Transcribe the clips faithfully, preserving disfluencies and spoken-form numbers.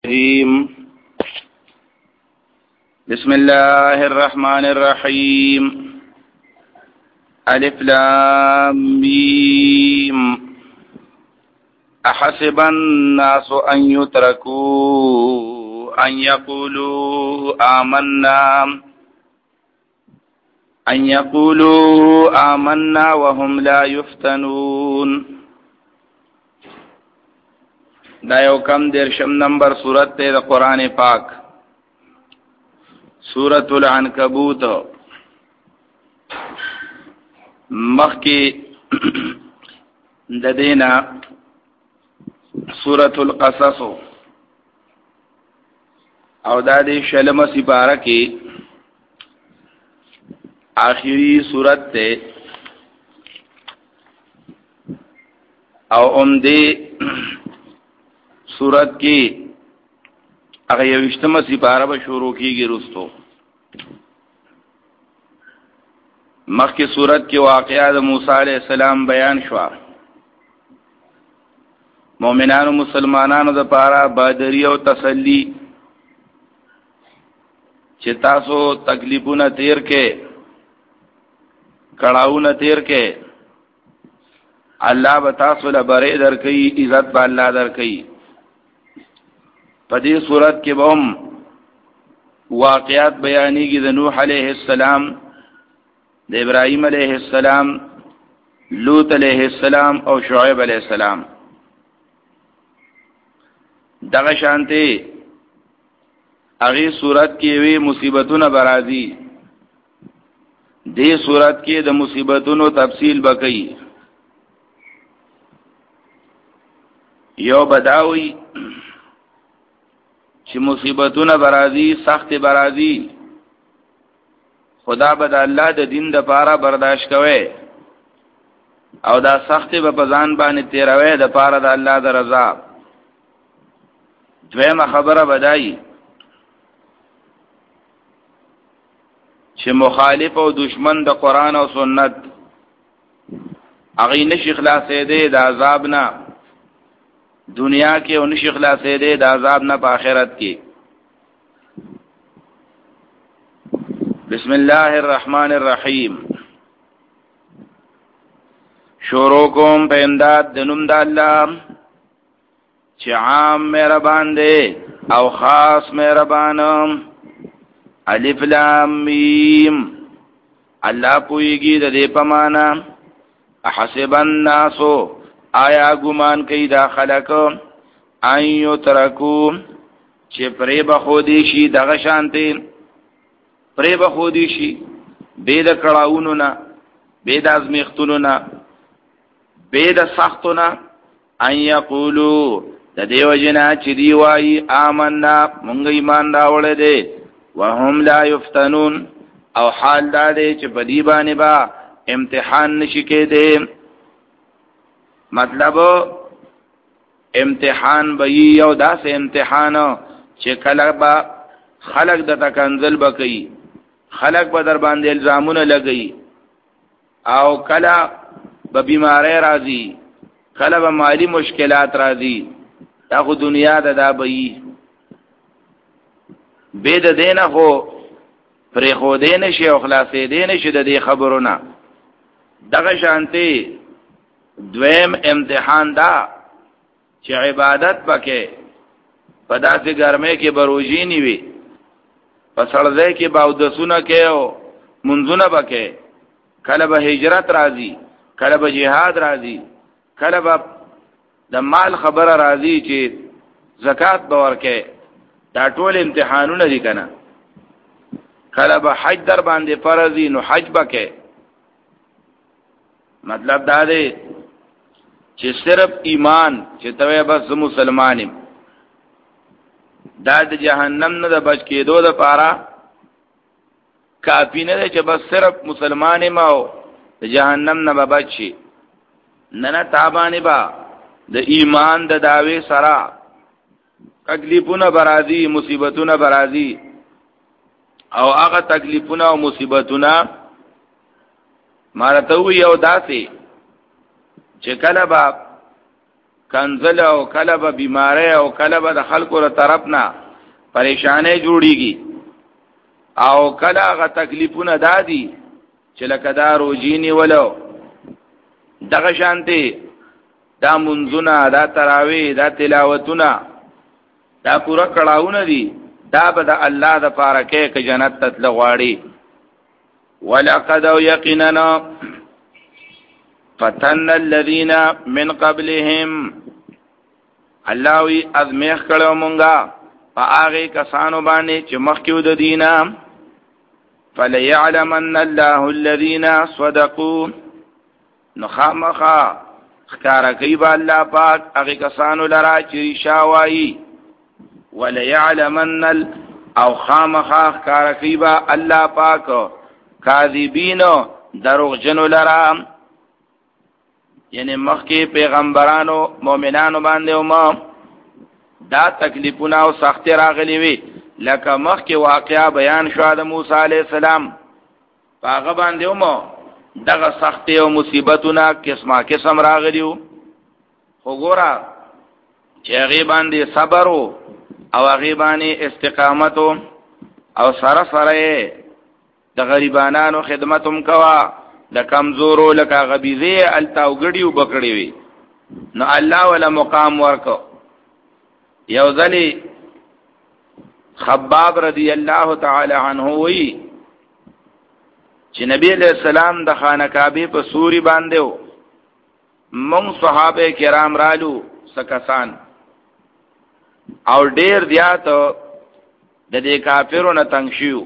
الرحيم بسم الله الرحمن الرحيم ألف لام ميم أحسب الناس أن يتركوا أن يقولوا آمنا أن يقولوا آمنا وهم لا يفتنون. دا یو کم درشم نمبر سورت تے دا قرآن پاک، سورت العنکبوت. مخ کی ددینا سورت القصص او دا دی شلم سپارہ کی آخری سورت تے او امدی سورت کی اگر یوشتم سپارہ با شروع کی گی رستو. مخ کی سورت کی واقعات موسیٰ علیہ السلام بیان شوا. مومنان و مسلمانانو دا پارا بادری و تسلی چه تاسو تکلیفون تیر کے کڑاؤن تیر کے اللہ بتاسو لبرے در کئی، عزت با اللہ در کئی. پدی صورت کے بہم واقعات بیانی کی نوح علیہ السلام، د ابراہیم علیہ السلام، لوط علیہ السلام اور شعیب علیہ السلام. دغه شانتے اغی صورت کی وی مصیبتون برازی، دی صورت کی د مصیبتون تفصیل بکئی. یو بداوی چې مصیبتون برازی، سخت برازی، خدا بد الله د دین د پاره برداشت کوي او دا سخت به پزان باندې تیروي د پاره د الله د رضا. دویمه خبره بدایي چې مخالف او دشمن د قران او سنت اغه نشي خلاصې دي د عذاب نه دنیا کې او نشي خلاصې دي د عذاب نه په آخرت کې. بسم الله الرحمن الرحیم. شروع کوم په امداد د نوم د الله چې عام مهربان دی او خاص مهربان. الف لام میم. الله پویږي د دې په معنا. احسب الناس، آیا گمان کئی دا خلق ان یترکو چه پری بخودی شی دغه شانتی، پری بخودی شی بید کڑاونو نا، بید ازمیختونو نا، بید سختو نا. ان یقولو دا دیو جنا چی دیوائی آمنا منگ ایمان داوڑے دے، وهم لا یفتنون او حال دا دے چه بدیبانی با امتحان نشکے دے. مطلب امتحان بئی یو دا سے امتحان چې کله با خلق د تکنزل بکئی، خلق با در باندې الزامون لگئی، او کله با بیماری رازی، کله با مالی مشکلات رازی. دا خو دنیا دا دا بئی بید دینا خو پری خو دینشی او خلاصی دینشی دا دی خبرونا. دغه شانتی دویم امتحان دا چې عبادت پکې پدا سے گرمه کې بروجی نیوي، پسړځه کې باودسونه کې او منځونه پکې. کله به هجرت راځي، کله به jihad راځي، کله به د مال خبره راځي چې زکات باور کې. دا ټول امتحانونه دي کنه. کله به حج در باندې فرض نو حج پکې. مطلب دا دی چې صرف ایمان چې توې بس مسلمانیم، دا د جهنم نه د بچ کېدو د پاره کافی نه دی چې بس صرف مسلمانیم او د جهنم نه به بچ شي. نه نه تابانی با د ایمان د داوی سره تکلیفونه برازي، مصیبتونه برازي، او هغه تکلیفونه او مصیبتونه مارته وي او داسې چې کله با کنزل او کله به بیماری او کله به د خلکو له طرف نه پریشانې جوړیږي او کله هغه تکلیفونه دادي چې لکه دا روجینی ولو دغه شانتي دا منځونه دا تراوی دا تلاوتونه دا پورا کړهونه دي دا به د الله د پاره کې ک جنت ته لغواړي ولقد یقینا فتن الذين من قبلهم الله وی ازمیخ کړو مونږه په هغه کسانو باندې چې مخکې د دینه فليعلمن الله الذين صدقوا نخامخا خکارا کوي با الله پاک هغه کسانو لرا چې شاوایي وليعلمن ال او خامخا خکارا کوي با الله پاک کاذبین دروغ جنو لرا یعنی مخکې پیغمبرانو مؤمنانو باندې او دا تکلیفونه او سخت راغلي وي لکه مخکې واقعا بیان شو د موسی علی السلام هغه باندې او دغه سخت او مصیبتونه قسمه قسم راغلیو خو ګوره چې هغه باندې صبر او هغه باندې استقامت او سره سره د غریبانو خدمتوم کوا د کمزورو لکه غبیزه التاو غړیو بکړی وي نو الله ولا مقام ورکو یو ځلی خباب رضی الله تعالی عنہ وی چې نبی علیہ السلام د خانه کعبه په سوري باندې مون صحابه کرام رالو سکسان او ډیر زیات د دې کافرونو نه تنگ شيو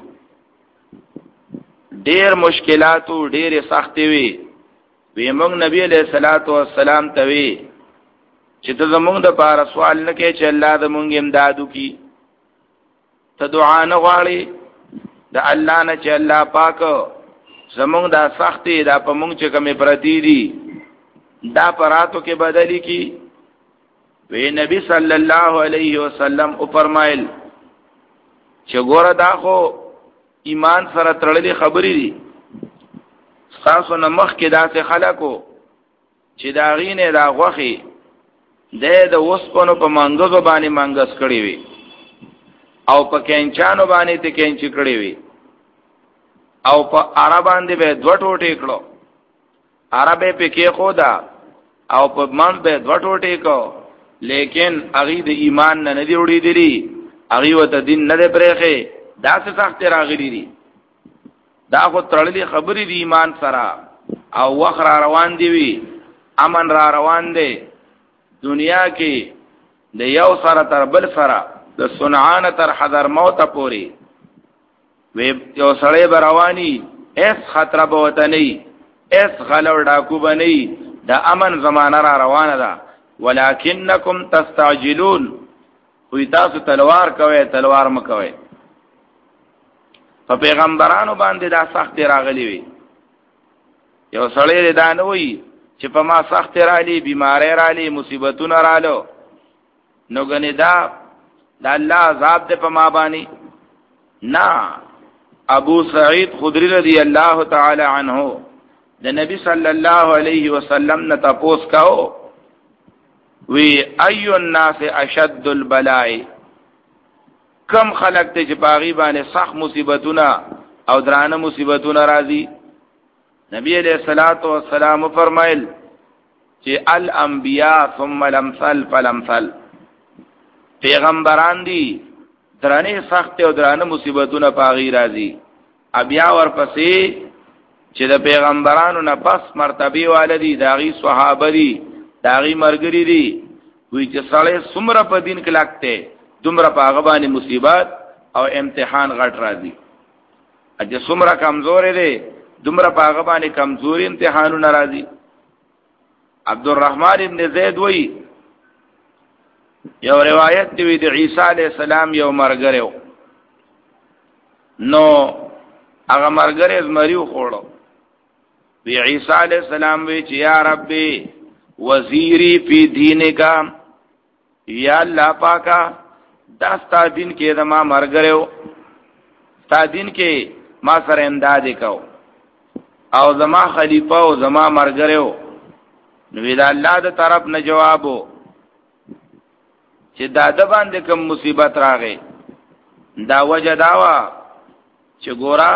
ډیر مشکلاتو ډیر سختي وي وی موږ نبی علیہ الصلوۃ والسلام ته وی چې ته زموږ د پاره سوال نه کې چې الله دې مونږ امدادو کی ته دعا نه غواړي د الله نه چې الله پاک زموږ دا سختي دا په مونږ چې کومه پردي دي دا پراتو کې بدلی کی وی نبی صلی الله علیه وسلم او فرمایل چې ګوره دا خو ایمان سره تړلې خبرې دي تاسو نه مخ کې داسې خلکو چې دا غینه دا غوخي د د وسپونو په منګزو باندې منګس کړی وي او په کینچانو باندې ته کینچ کړی وي او په عربان دی به دوه ټوټې کړو عربه په کې خدا او په من به دوه ټوټې کو لیکن هغه د ایمان نه نه دی وړي دي هغه وته دین نه پرېخه دا څه سخت راغلي دي دا خو تړلې خبرې دي ایمان سره او وخت را روان دی وی امن را روان دی دنیا کې د یو سره تر بل سره د صنعان تر حضر موت پوري وی یو سړی برواني اس خطر به وته نه اس غلو ډاکو بنئ د امن زمانہ را روانه ده ولکنکم تستعجلون خو تاسو تلوار کوي تلوار مکوي په پیغمبرانو باندې دا سخت راغلي وي یو سړی دا نه وي چې په ما سخت رالی بیماری رالی مصیبتونه رالو نو غنی دا د الله عذاب دې په ما باندې نه ابو سعید خدری رضی الله تعالی عنہ د نبی صلی الله علیه وسلم نه تاسو کاو وی ایو الناس اشد البلاء کم خلق ته چې باغی باندې سخت مصیبتونه او درانه مصیبتونه راځي نبی علیہ الصلوۃ والسلام فرمایل چې الانبیاء ثم الامثال فالامثال پیغمبران دي درانه سخت او درانه مصیبتونه باغی راځي بیا ورپسې چې د پیغمبرانو نه پس مرتبه والدي داغي صحابه دي داغي مرګري دي وی چې سړی څومره په دین کې لاګته دومره په هغه باندې مصیبت او امتحان غټ راځي اجه څومره کمزور دي دومره په هغه باندې کمزوري امتحانونه راځي عبدالرحمن ابن زید وی یو روایت دی د عیسی علی السلام یو مرګره نو هغه مرګره زمریو خوړو وی عیسی علی السلام وی چې یا ربي وزیری فی دینک یا الله پاکا دا ستا دین کې د ما مرګره ستا دین کې ما سره امداد وکاو او زما خلیفہ او زما مرګره نو دا الله د طرف نه جوابو چې دا د باندې کوم مصیبت راغی دا وجه داوا چې ګورا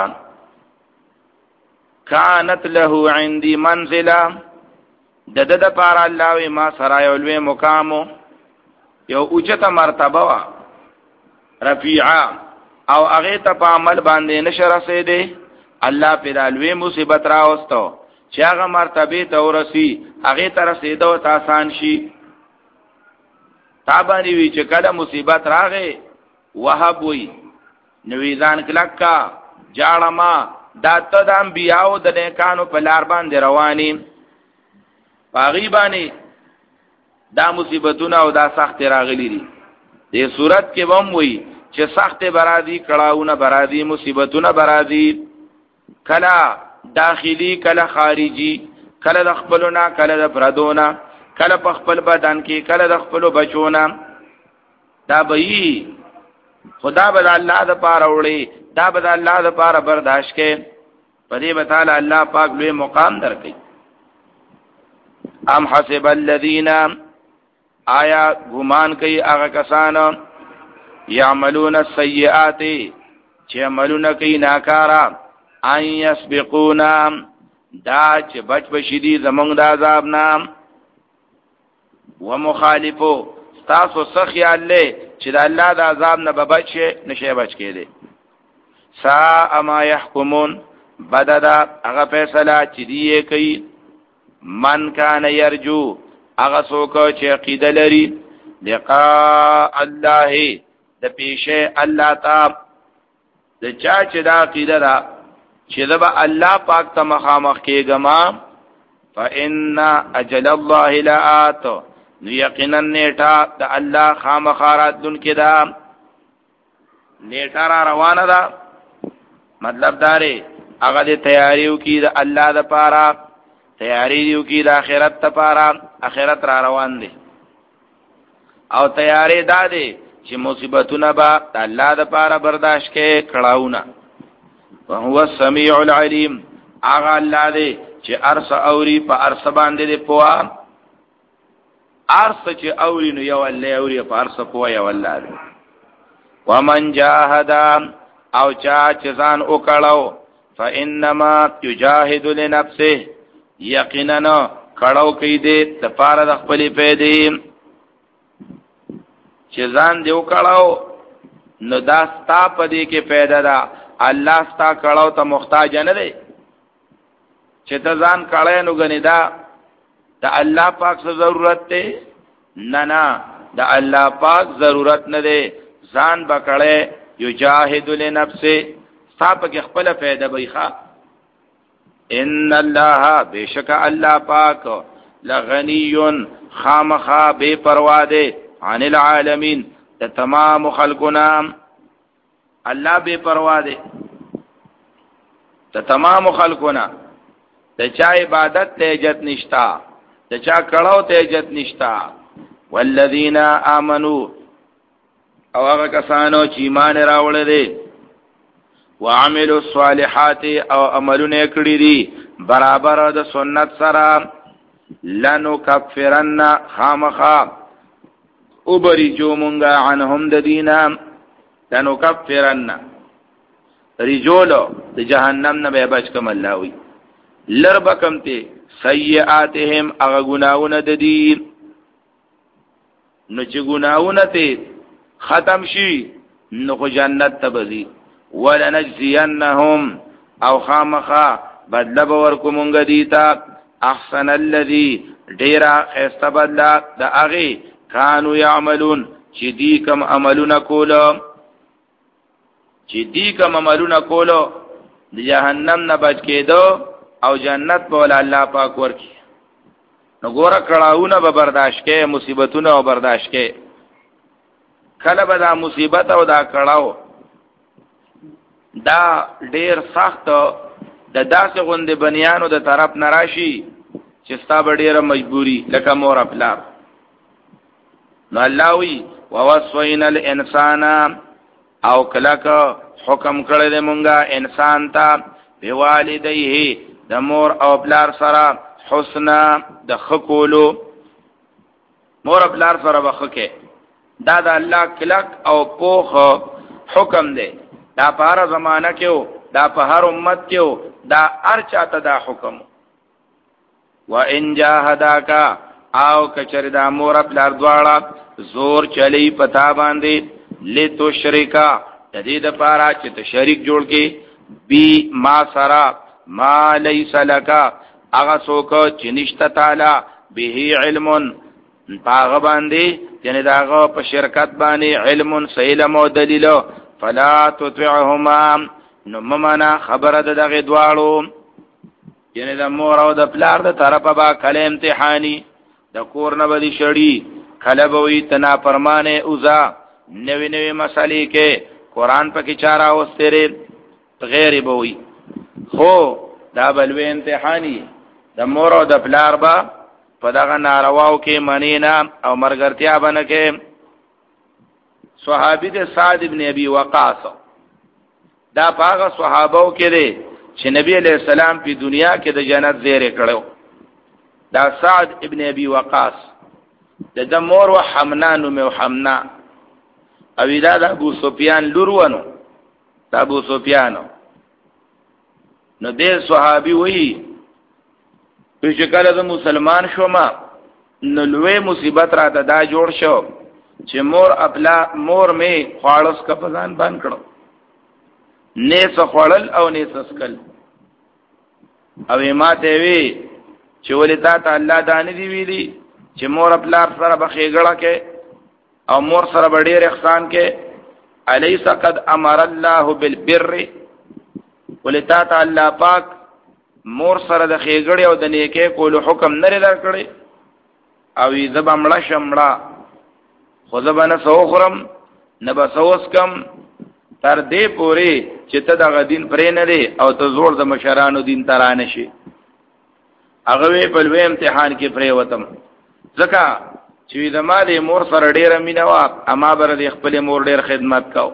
كانت له عندي منزله د د د پار الله وی ما سره یو لوی مقام یو اوچته مرتبه وا رفیعه او هغه ته په عمل باندې نشر رسیدې الله په دالوی مصیبت راوستو چې هغه مرتبه ته ورسی هغه ته رسیدو ته آسان شي تابانی وی چې کله مصیبت راغې وهب وی نوې ځان کلکا جاړه ما دا ته د انبیاو د نیکانو په لار باندې رواني باغی باندې دا مصیبتونه او دا سخت راغلي دي دې صورت کې وم وی چې سخت برادي کړهونه برادي مصیبتونه برادي کلا داخلي کلا خارجي کلا د خپلنا کلا د پردونا کلا په خپل بدن کې کلا د خپل بچونا دا به خدا بد الله د پاره وړي دا بد الله د پاره برداشت کې پدې به تعالی الله پاک لوی مقام درکړي ام حسب الذين آیا ګمان کوي هغه کسان یعملون السیئات چې عملونه کوي ناکارا ان یسبقونا دا چې بچ بشدي زمونږ د عذاب نام ومخالفو تاسو سخیال له چې د الله د عذاب نه بچ نشي بچ کېده سا ما يحكمون بددا هغه فیصله چې دی کوي من کان یرجو هغه څوک چې عقیده لري لقاء الله د پیشه الله تعالی د چا چې دا عقیده را چې دا الله پاک ته مخامخ کېګما فإن أجل الله لآت نو یقینا نیټه د الله خامخارات دن کې دا نیټه را روانه ده مطلب داره هغه د تیاریو کې د الله د پاره تیاریو کې د آخرت ته پاره آخرت را روان دي او تیاری داده چې مصیبتونه به د الله د پاره برداشت کې کړهونه وهو السميع العليم هغه الله دی چې ارس اوري په ارس باندې دی پوا ارس چې اوري نو یو الله اوري په ارس پوا یو الله دی ومن جاهد او چا چې ځان وکړو فانما يجاهد لنفسه یقینا کړهو کې دې د پاره د خپلې پیدې چې ځان دیو کړهو نو دا ستا په دې کې پیدا ده الله ستا کړهو ته محتاج نه دی چې ته ځان کړه نو غنی دا د الله پاک څخه ضرورت ده نه نه د الله پاک ضرورت نه دی ځان بکړه یجاهد لنفسه ستا په خپل پیدا بیخه ان الله بیشک الله پاک لغنی خامخا بے پروا دے عن العالمین د تمام خلقنا الله بے پروا دے د تمام خلقنا د چا عبادت ته عزت نشتا د چا کړهو ته عزت نشتا والذین آمنوا او هغه کسانو چې ایمان راوړل دي وعملوا الصالحات او عملونه کړی دي برابر د سنت سره لنو کفرن خامخا او بری جو مونږه عنهم د دینا لنو کفرن رجولو د جهنم نه به بچ کوم الله وی لربکم ته سیئاتهم هغه ګناونه د دي نو چې ګناونه ته ختم شي نو جنت ته بزي ولنجزينهم او خامخا بدل باور کومږ دیتا احسن الذي ډیرا خسته بدلا د اغه کانوا يعملون چې دی کوم عملونه کولو چې دی کوم عملونه کولو د جهنم نه بچ کېدو او جنت بول الله پاک ورکی نو ګوره کړهونه به برداشت کې مصیبتونه او برداشت کې کله به دا مصیبت او دا کړهو دا ډیر سخت د داسې غوندې بنیانو د طرف نراشي چې ستا به ډیره مجبوری لکه مور خپل نو الله وی ووصینا الانسان او کلک حکم کړی دی مونږه انسان ته بوالدیه د مور او پلار سره حسنا د خکولو مور پلار سره بخکه دا د الله کلک او پوخ حکم دی. دا په هر زمانہ کې او دا په هر امت کې او دا هر چاته دا حکم. و ان جاهداک او کچری دا مور پلار دواړه زور چلی پتا باندې لتو شریکا د دې د پاره چې ته شریک جوړ کې بی ما سرا ما لیس لکا اغا څوک چې نشته تعالی به علم پاغه باندې یعنی داغه په شرکت باندې علم سیلم او دلیل فلا تطعهما نو ممنا خبره دغه دواړو یعنی د مور او د پلار د طرفه با کله امتحانی د کور نه بدی شړی کله به وی تنا پرمانه اوزا نوی نوی مسالې کې قران پکې چارا واستره غیر به وی خو دا بلوی امتحانی د مور او د پلار با په دغه نارواو کې منینا او مرګرتیا باندې کې صحابي د سعد ابن ابي وقاص دا پاغه صحابو کې دي چې نبی علیہ السلام په دنیا کې د جنت زیره کړو. دا سعد ابن ابي وقاص د د مور و حمنا نو مو حمنا او دا د ابو سفیان لور ونو د ابو سفیان نو دې صحابي وایي چې کله د مسلمان شوم نو لوی مصیبت را ته دا جوړ شو چې مور خپل مور می خالص کا پزان باندې کړو نه څخړل او نه سسکل او ما ته وی چې ولې تا الله دانه دی ویلي چې مور خپل سره بخېګړه کې او مور سره ډېر احسان کې الیس قد امر الله بالبر ولې تا الله پاک مور سره د خېګړې او د نیکه کولو حکم نه لري درکړي او یذ بمړه شمړه خو زبانه سوخرم نه بسوس کم تر دې پوري چې ته د غدین پرې نه لري او ته زور د مشرانو دین ترانه شي هغه په لوی امتحان کې پرې وتم ځکه چې د مالې مور سره ډېر مینه وا اما بر د خپل مور ډېر خدمت کاو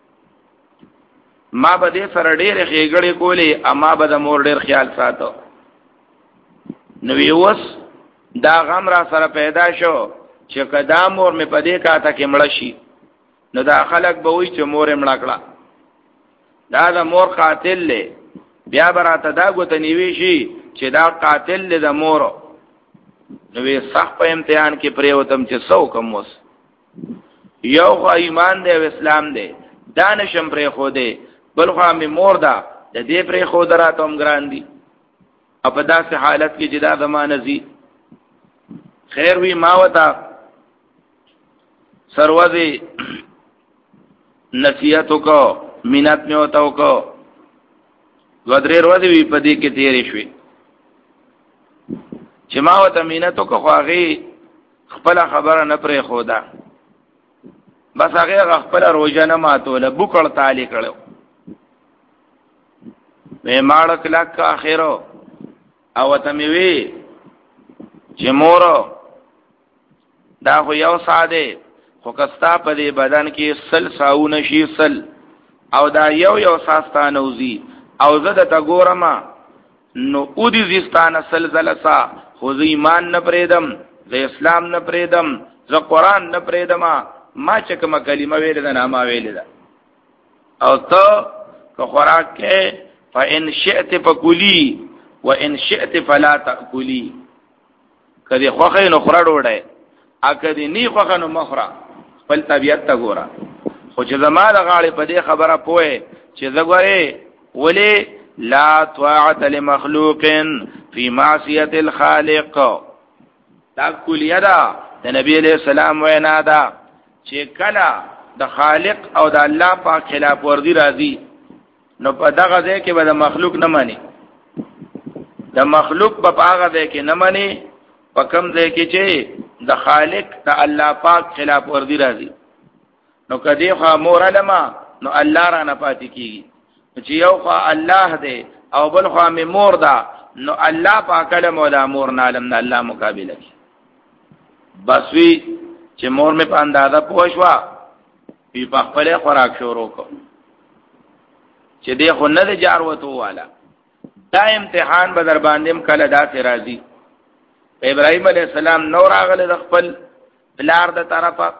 ما به دې سره ډېر خېګړې کولې اما به د مور ډېر خیال ساتو نو یوس دا غم را سره پیدا شو چې کدا مور مې پدې کاته کې مړ شي نو دا خلک به وي چې مور یې مړ کړه دا د مور قاتل له بیا براته دا ګوت نیوي شي چې دا قاتل له د مور نو وی صح په امتحان کې پریوتم چې سو کم وس یو خو ایمان دی او اسلام دی دا نشم پرې خو دی بل خو می مور دا د دې پرې خو دراتم ګران دي او په داسې حالت کې چې دا زمانه زی خیر وی ما وتا سروازي نصیحت کو مینت می وتاو کو ودرې ورځې وی په دې کې تیرې شوې چې ما وته مینتو کو خواغي خپل خبره نه پرې خودا بس هغه خپل روزه نه ماتوله بوکړ تعالی کړو مې ماړ کلاک اخیرو او ته مې وی چې مورو دا خو یو ساده خو کستا په دې بدن کې سل ساونه شي سل او دا یو یو ساستانوزی او زده تا ګورما نو او دې زستانه سل زلسا خو زه ایمان نه پریدم زه اسلام نه پریدم زه قران نه پریدم ما چې کومه کلمه ویل ده نه ما ویل ده او ته که خوراک کې فإن شئت فكلي وإن شئت فلا تأكلي کدی خوخه نو خورا ډوډۍ اکدی نی خوخه نو مخرا خپل طبيعت ته ګوره خو چې زما د غاړې په دې خبره پوهه چې زګوري ولی لا طاعت لمخلوق فی معصیت الخالق دا کلیه دا د نبی علیہ السلام وینا دا چې کله د خالق او د الله پاک خلاف ورزي راځي نو په دغه ځای کې به د مخلوق نه مانی د مخلوق په هغه ځای کې نه مانی په کوم ځای کې چې د خالق د الله پاک خلاف ورزي راځي نو کدی خو مور علما نو الله را نه پاتې کیږي چې یو خو الله دی او بل خو می مور دا نو الله پاک له مولا مور نه علم نه الله مقابله کی بس وی چې مور می په اندازه پوښوا په خپل خوراک شروع کو چې دی خو نه د جاروتو والا دا امتحان به در باندې کله داسې راځي ابراهيم عليه السلام نو راغله د خپل بلار د طرفه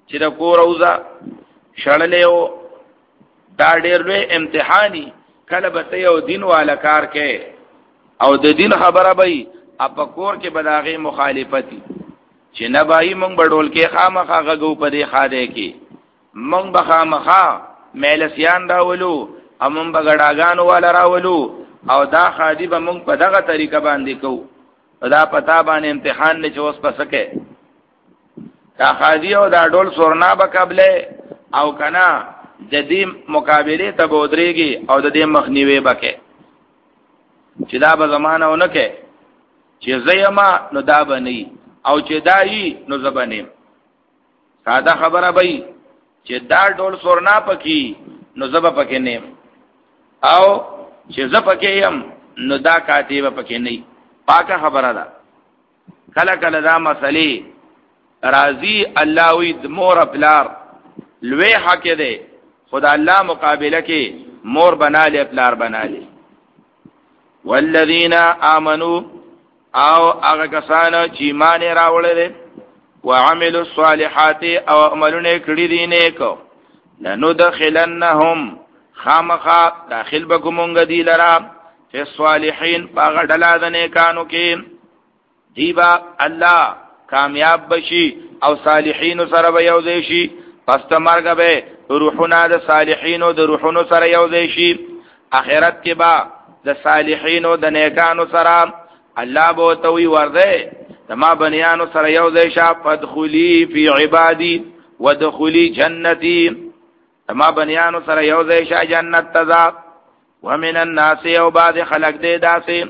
چې د کور اوزه شړلې او دا ډېر لوی امتحاني کله به ته یو دین والا کار کې او د دین خبره به اپ کور کې بداغه مخالفتی چې نه بای مونږ بډول کې خامخا غو په دې خاده کې مونږ به خامخا ملسیان راولو امم بغړاګانو والا راولو او دا خادي به مونږ په دغه طریقه باندې کوو دا پتا باندې امتحان نه چوس پسکه دا خادي او دا ډول سورنا به قبله او کنا د دې مقابله ته بودريږي او د دې مخنیوي بکې چې دا به زمانہ ونکه چې زېما نو دا بني او چې دای نو زبنیم ساده خبره وای چې دا ډول سورنا پکې نو زب پکې نیم او چې زب پکې يم نو دا کاتیبه پکې نه پاکه خبره ده کله کله دا مسلې راضی الله وی مور پلار لوی حق ده خدا الله مقابله کې مور بناله پلار بناله والذین آمنوا او هغه کسان چې ایمان راوړل وعملوا الصالحات او عملونه کړی دي نیکو لندخلنهم خامخا داخل بکومونګ دی لرا چې صالحین پاغه ډلا د نیکانو کې دیبا الله کامیاب بشي او صالحین سره به یو ځای شي پس تمرګه به روحونه د صالحین او د روحونو سره یو ځای شي اخرت کې با د صالحین او د نیکانو سره الله بو توي ورده تما بنیانو سره یو ځای شه فدخلی فی عبادی ودخلی جنتی تما بنیانو سره یو ځای شه جنت تزا ومن الناس او بعض خلق دې داسې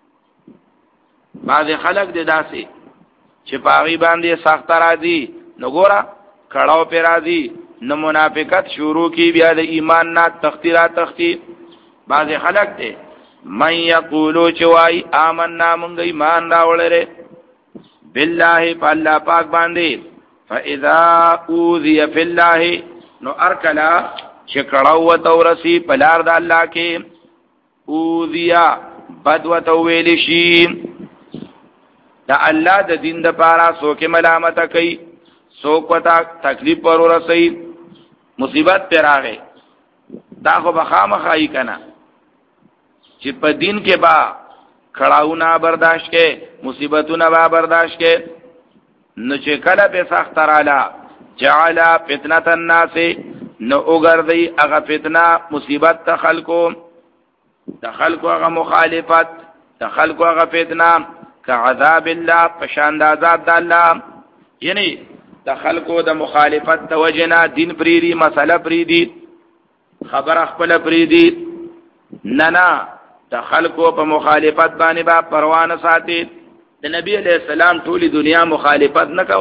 بعض خلق دې داسې چې پاغي باندې سخت راځي نو ګورا کړهو پر راځي نو منافقت شروع کی بیا د ایمان نه تختیرا تختی بعض خلق دې من یقولو چوای آمنا مونږ ایمان راوړل بالله فالله پاک باندې فاذا اوذي في الله نو ارکلا چکړاو تورسی پلار د الله کې اوذیا بدوت ویل شي دا الله د دین د پارا سوکه ملامت کوي سوک پتا تکلیف پر ورسي مصیبت پر راغی دا خو بخامخای کنا چې په دین کې با کړهونه برداشت کې مصیبتونه با برداشت کې نو چې کله به سخت رااله جعل فتنه الناس نو وګرځي هغه فتنه مصیبت ته خلکو د خلکو هغه مخالفت د خلکو هغه فتنه كعذاب الله پشان د عذاب د الله یعنی د خلکو د مخالفت توجنا دین پریری مسله پریدي خبر خپل پریدي نه نه د خلکو په مخالفت باندې با پروانه ساتي د نبی علیہ السلام ټولي دنیا مخالفت نکاو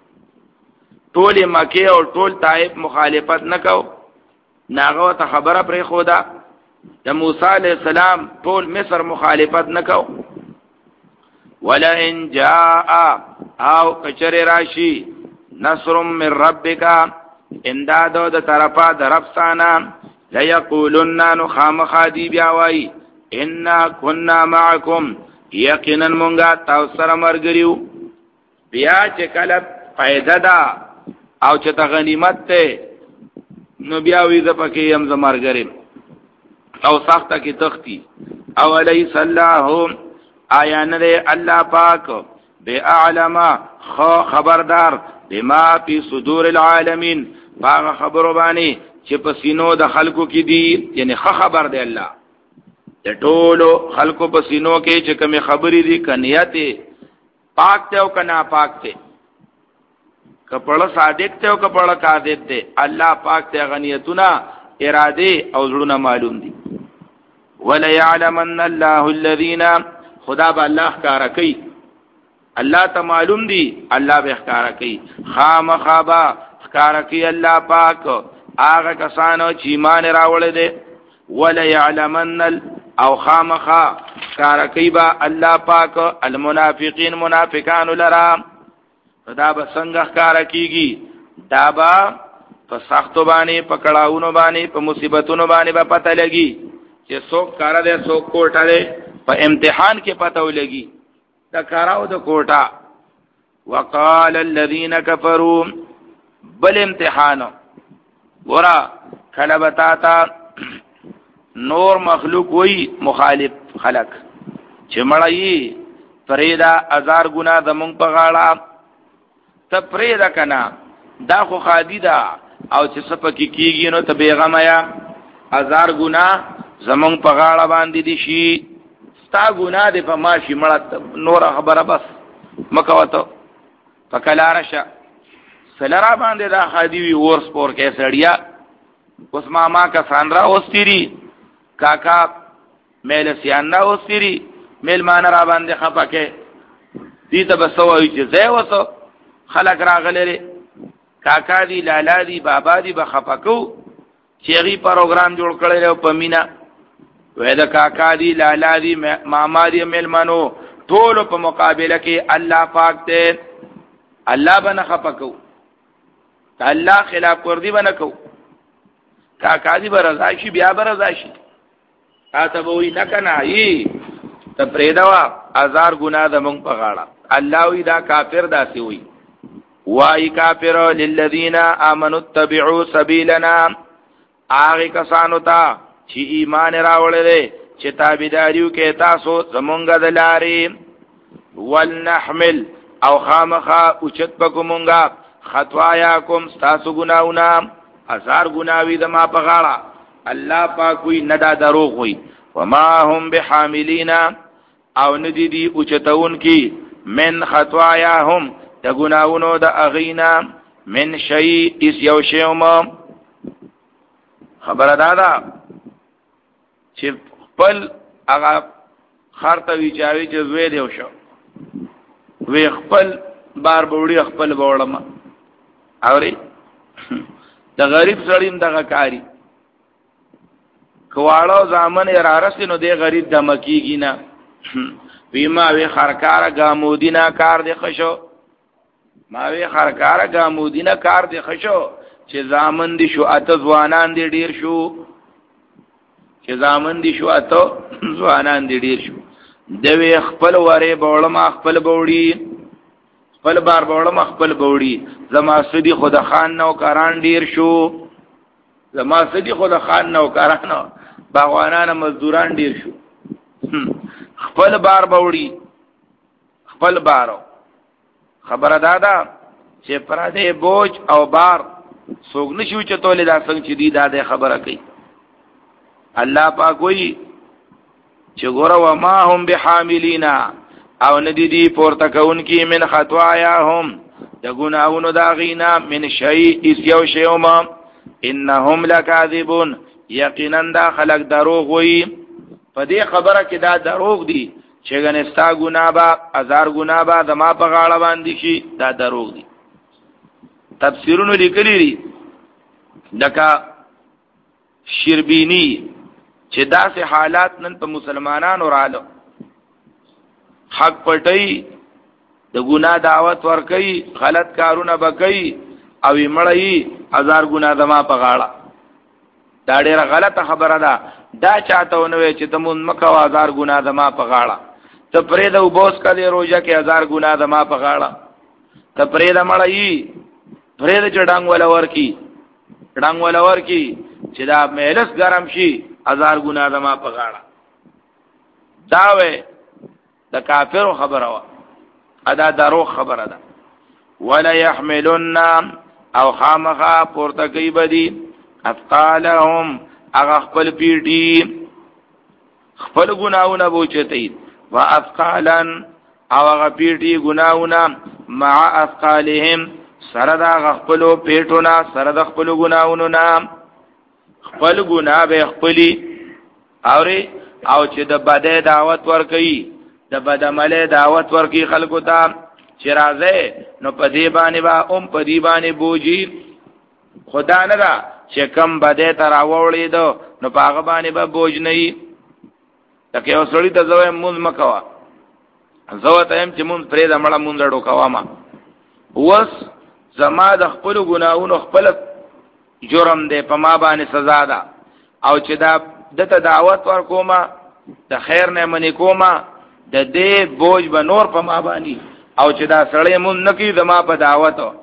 ټول مکه او ټول طائف مخالفت نکاو ناغه ته خبره پرې خودا د موسی علیہ السلام ټول مصر مخالفت نکاو ولا ان جاء او کچر راشی نصر من ربک امدادو د طرفا درفسانا ليقولن نخام خادی بیاوی انا كنا معكم یقینا مونږه تاسو سره مرګریو بیا چې کله فائدہ دا او چې ته غنیمت ته نو بیا وی ز پکې هم زمرګریم او سخته کې تختی او الیس الله آیا نه الله پاک به اعلم خو خبردار بما فی صدور العالمین باغ خبرو باندې چې په سینو د خلکو کې دی یعنی خو خبر دی الله د ټولو خلکو په سینو کې چې کومه خبرې دي کنيات پاک ته او کنا پاک ته کپړه صادق ته او کپړه کاذب ته الله پاک ته غنیتونه اراده او زړونه معلوم دي ولا يعلمن الله الذين خدا به الله کار کوي الله ته معلوم دي الله به کار کوي خامخابا کار کوي الله پاک هغه کسانو چې ایمان راوړل دي ولا يعلمن او خامخا کار کوي با الله پاک المنافقین منافقان لرا دا به څنګه کار کیږي دا با په سختو باندې پکړاونو باندې په مصیبتونو باندې به پته لګي چې څوک کار دې څوک کوټه دې په امتحان کې پته ولګي دا کاراو د کوټه وقال الذين كفروا بل امتحان ورا کله بتا تا نور مخلوق وی مخالف خلق چې مړی فریدا هزار ګنا زمون په غاړه ته فریدا کنا دا خو خادي دا او چې سپکی کیږي نو ته بیغمه یا هزار ګنا زمون په غاړه باندې دي شي ستا ګنا دې په ماشي مړه نور خبره بس مکوته فکلارشه سلرا باندې دا خادي وی اور سپور کې سړیا اوس ماما کا سانرا اوستری کاکا میل سیاننا اوستری میل مان را باندې خپکه دې ته بسوي چې زه وسو خلق راغلره کاکا دی لالا دی بابا دی بخپکو چېغي پروګرام جوړ کړل په مینا وې دا کاکا دی لالا دی ماما دی میل مانو ټول په مقابله کې الله پاک ته الله بنه خپکو الله خلاف ور دي بنکو کاکا دی برزاشي بیا برزاشي اته وې نه کنه ای ته پرېدوا هزار ګنا د مونږ په غاړه الله وی دا کافر داسي وی وای کافر للذین آمنوا اتبعوا سبیلنا هغه کسانو ته چې ایمان راوړل چې تابعداریو کې تاسو زمونږ د لارې ولنحمل او خامخا اوچت پکومونګه خطوایاکم تاسو ګناونه هزار ګناوی د ما په غاړه الله پاک وی ندا دروغ وی وما هم بحاملین او ندی دی اوچتون کی من خطوایاهم د ګناونو د اغینا من شی اس یو شیوم خبره دادا چې خپل هغه خرته وی چاوي چې زوی دی شو وی خپل بار بوړي خپل بوړم اوري د غریب سړیم دغه کاری کواړو ځامن رارسي نو دی غریب د مکیږي نه ویما وی خرکارا ګامودینا کار دی خشو ما وی خرکارا ګامودینا کار دی خشو چې ځامن دي شو اته ځوانان دي ډیر شو چې ځامن دي شو اته ځوانان دي ډیر شو دوی خپل وره بوړم خپل بوړي خپل بار بوړم خپل بوړي زما سدي خدا خان نو کاران ډیر شو زما سدي خدا خان نو کاران باغوانان مزدوران ډیر شو خپل بار بوړي خپل بارو خبره دادا چې پراده بوج او بار سوګ نشو چتولې دا څنګه چې دی دا خبره کوي الله پاک وی چې ګوره و ما هم بحاملینا او ندی دی پورته کون کی من خطوایاهم د ګناونو دا غینا من شی اس یو شیوم انهم لکاذبون یقینا دا خلق دروغ وی په دې خبره کې دا دروغ دی چې ګنستا ګنا با هزار ګنا با د ما په غاړه باندې شي دا دروغ دی تفسیرونو لیکلی دي دکا شربینی چې داسې حالات نن په مسلمانانو رالو حق پټي د ګنا دعوت ور کوي غلط کارونه بکوي او مړی هزار ګنا د ما په غاړه دا ډیره غلطه خبره ده دا چاته ونوي چې تمون مکو هزار ګنا د ما په غاړه ته پرې د وبوس کړي روزه کې هزار ګنا د ما په غاړه ته پرې د مړی پرې د چډنګ ولا ورکی چډنګ ولا ورکی چې دا مهلس ګرم شي هزار ګنا د ما په غاړه دا وې د کافر خبره وا ادا درو خبره ده ولا يحملن او خامخا پورته کوي بدی اثقالهم اغه خپل پیټي خپل ګناونه بوچتای وا اثقالن او اغه پیټي ګناونه مع اثقالهم سره دا خپل پیټونه سره د خپل ګناونو نام خپل ګنا به خپلی اوري او چې د بده دعوت ور کوي د بدعمله دعوت ور کوي خلکو ته چې راځي نو پدی باندې با اوم پدی باندې بوجي خدا نه دا چې کم بده تر راوړې دو نو پاغه باندې به بوج نه وي تکه اوسړی ته زوې مونږ مکوا زوې ته هم چې مونږ پرې د مړه مونږ ډو کوا ما وس زما د خپل ګناونو خپل جرم دې په ما باندې سزا ده او چې دا دته دعوت ور کومه د خیر نه منې کومه د دې بوج به نور په ما باندې او چې دا سړی مون نکی زما په دعوت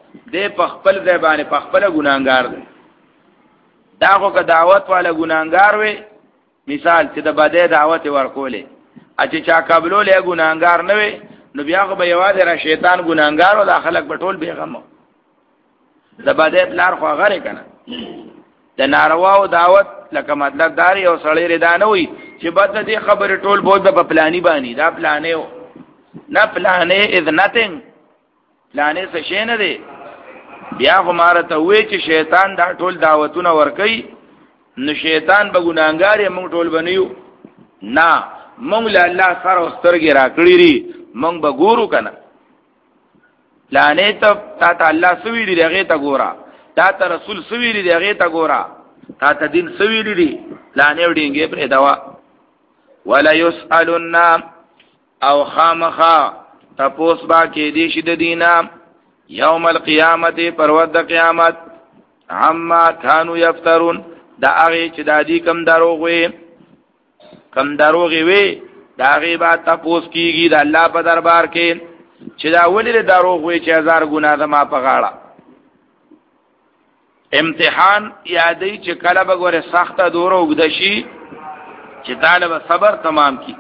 دې په خپل ځای باندې په خپل ګناګار دی. دا خو که دعوت والا ګناګار وي، مثال چې د بده دعوت ورکولې چې چا قبولولې ګناګار نه وي، نو بیا خو به یوازې را شیطان ګناګار او د خلک په ټول بیغمو. د بده پلار خو غره کنه د ناروا او دعوت لکه مطلب داري او سړی ردا نه وي چې بد دې خبره ټول بوج په پلاني باندې دا پلانې و نه پلانې اذ نثing پلانې څه شي نه دی. بیا خو مارته وې چې شیطان دا ټول دعوتونه ور کوي، نو شیطان به ګناګار یې مونږ ټول بنیو نه، مونږ له الله سره سترګې راکړي ری مونږ به ګورو کنه. پلانې ته تا ته الله سوي دی هغه ته ګورا، تا ته رسول سوي دی هغه ته ګورا، تا ته دین سوي دی پلانې وډینګې پر دوا. ولا يسألن او خامخا تپوس با کې دي شد دینا یوم القیامت پرود قیامت عما كانوا يفترون دا هغه چې دادی کم دروغ وي کم دروغ وي دا هغه با تپوس کیږي د الله په دربار کې چې دا ولې دروغ وي چې هزار ګناه ده ما په غاړه. امتحان یادې چې کله به ګوره سخته دوره وګدشي چې طالب صبر تمام کی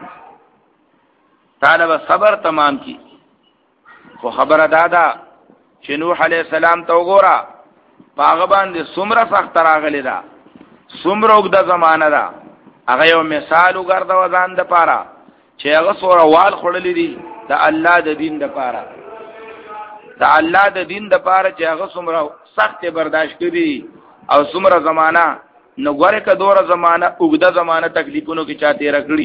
طالب صبر تمام کی. خو خبره دادا چې نوح علیہ السلام ته وګوره پاغه باندې څومره سخت راغلی دا څومره وګده زمانہ دا هغه یو مثال وګرځاو ځان د پاره چې هغه سوره وال خړلې دي د الله د دین د پاره د الله د دین د پاره چې هغه څومره سخت برداشت کړي او څومره زمانہ نو غره ک دوره زمانہ وګده زمانہ تکلیفونو کې چاته راکړي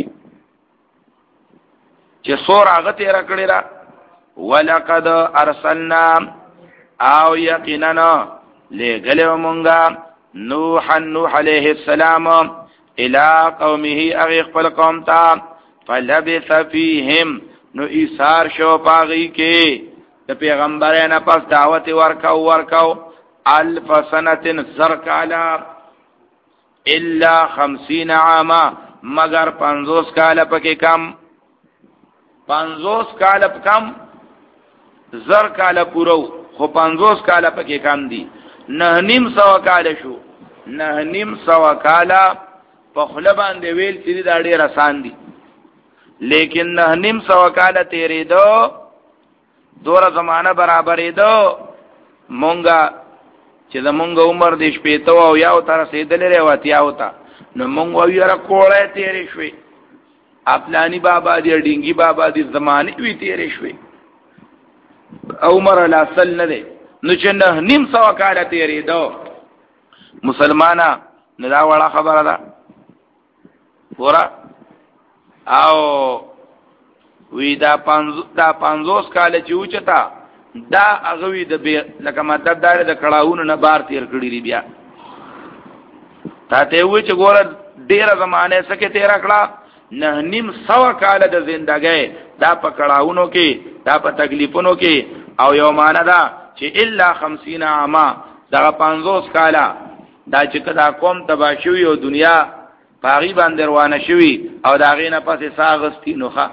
چې سور هغه ته راکړي را. ولقد ارسلنا او یقینا لګلو مونږه نوح نوح علیہ السلام الى قومه اغی خپل قوم تا فلبث فیهم نو ایثار شو پاغی کې د پیغمبرانو پس دعوت ورکاو ورکاو الف سنه زرکالا الا خمسین عاما مگر پنځوس کال پکې کم پنځوس کال کم زر کال پورو خو پنځوس کال پکې کم دي. نه نیم سو کال شو نه نیم سو کال په خله باندې ویل چې دا ډېر آسان دي، لیکن نه نیم سو کال تیرې دو دوره زمانہ برابرې دو مونږه چې د مونږ عمر دې شپې ته او یاو تر رسیدلې واتیا وتا نو مونږ ویره کوړې تیرې شوې خپلانی بابا دې ډینګي بابا دې زمانه وی تیرې شوې عمر لا سل نه دي نو چې نه نیم سو کال تیرې دو مسلمانا نه دا وړه خبره ده پورا او وی دا پنځ دا پنځوس کال چې وچتا دا هغه وی د لکه مطلب دا د کړهونو نه بار تیر کړی دی. بیا تا ته وی چې ګوره ډیره زمانه سکه تیر کړه نه نیم سو کال د زندګۍ دا په کړهونو کې دا په تکلیفونو کې او یو معنا دا چې الا خمسین عاما دا پنځوس کاله دا چې کدا قوم تباشوي او دنیا پاغي باندې روانه شوی او دا غینه پسې ساغستی نوخه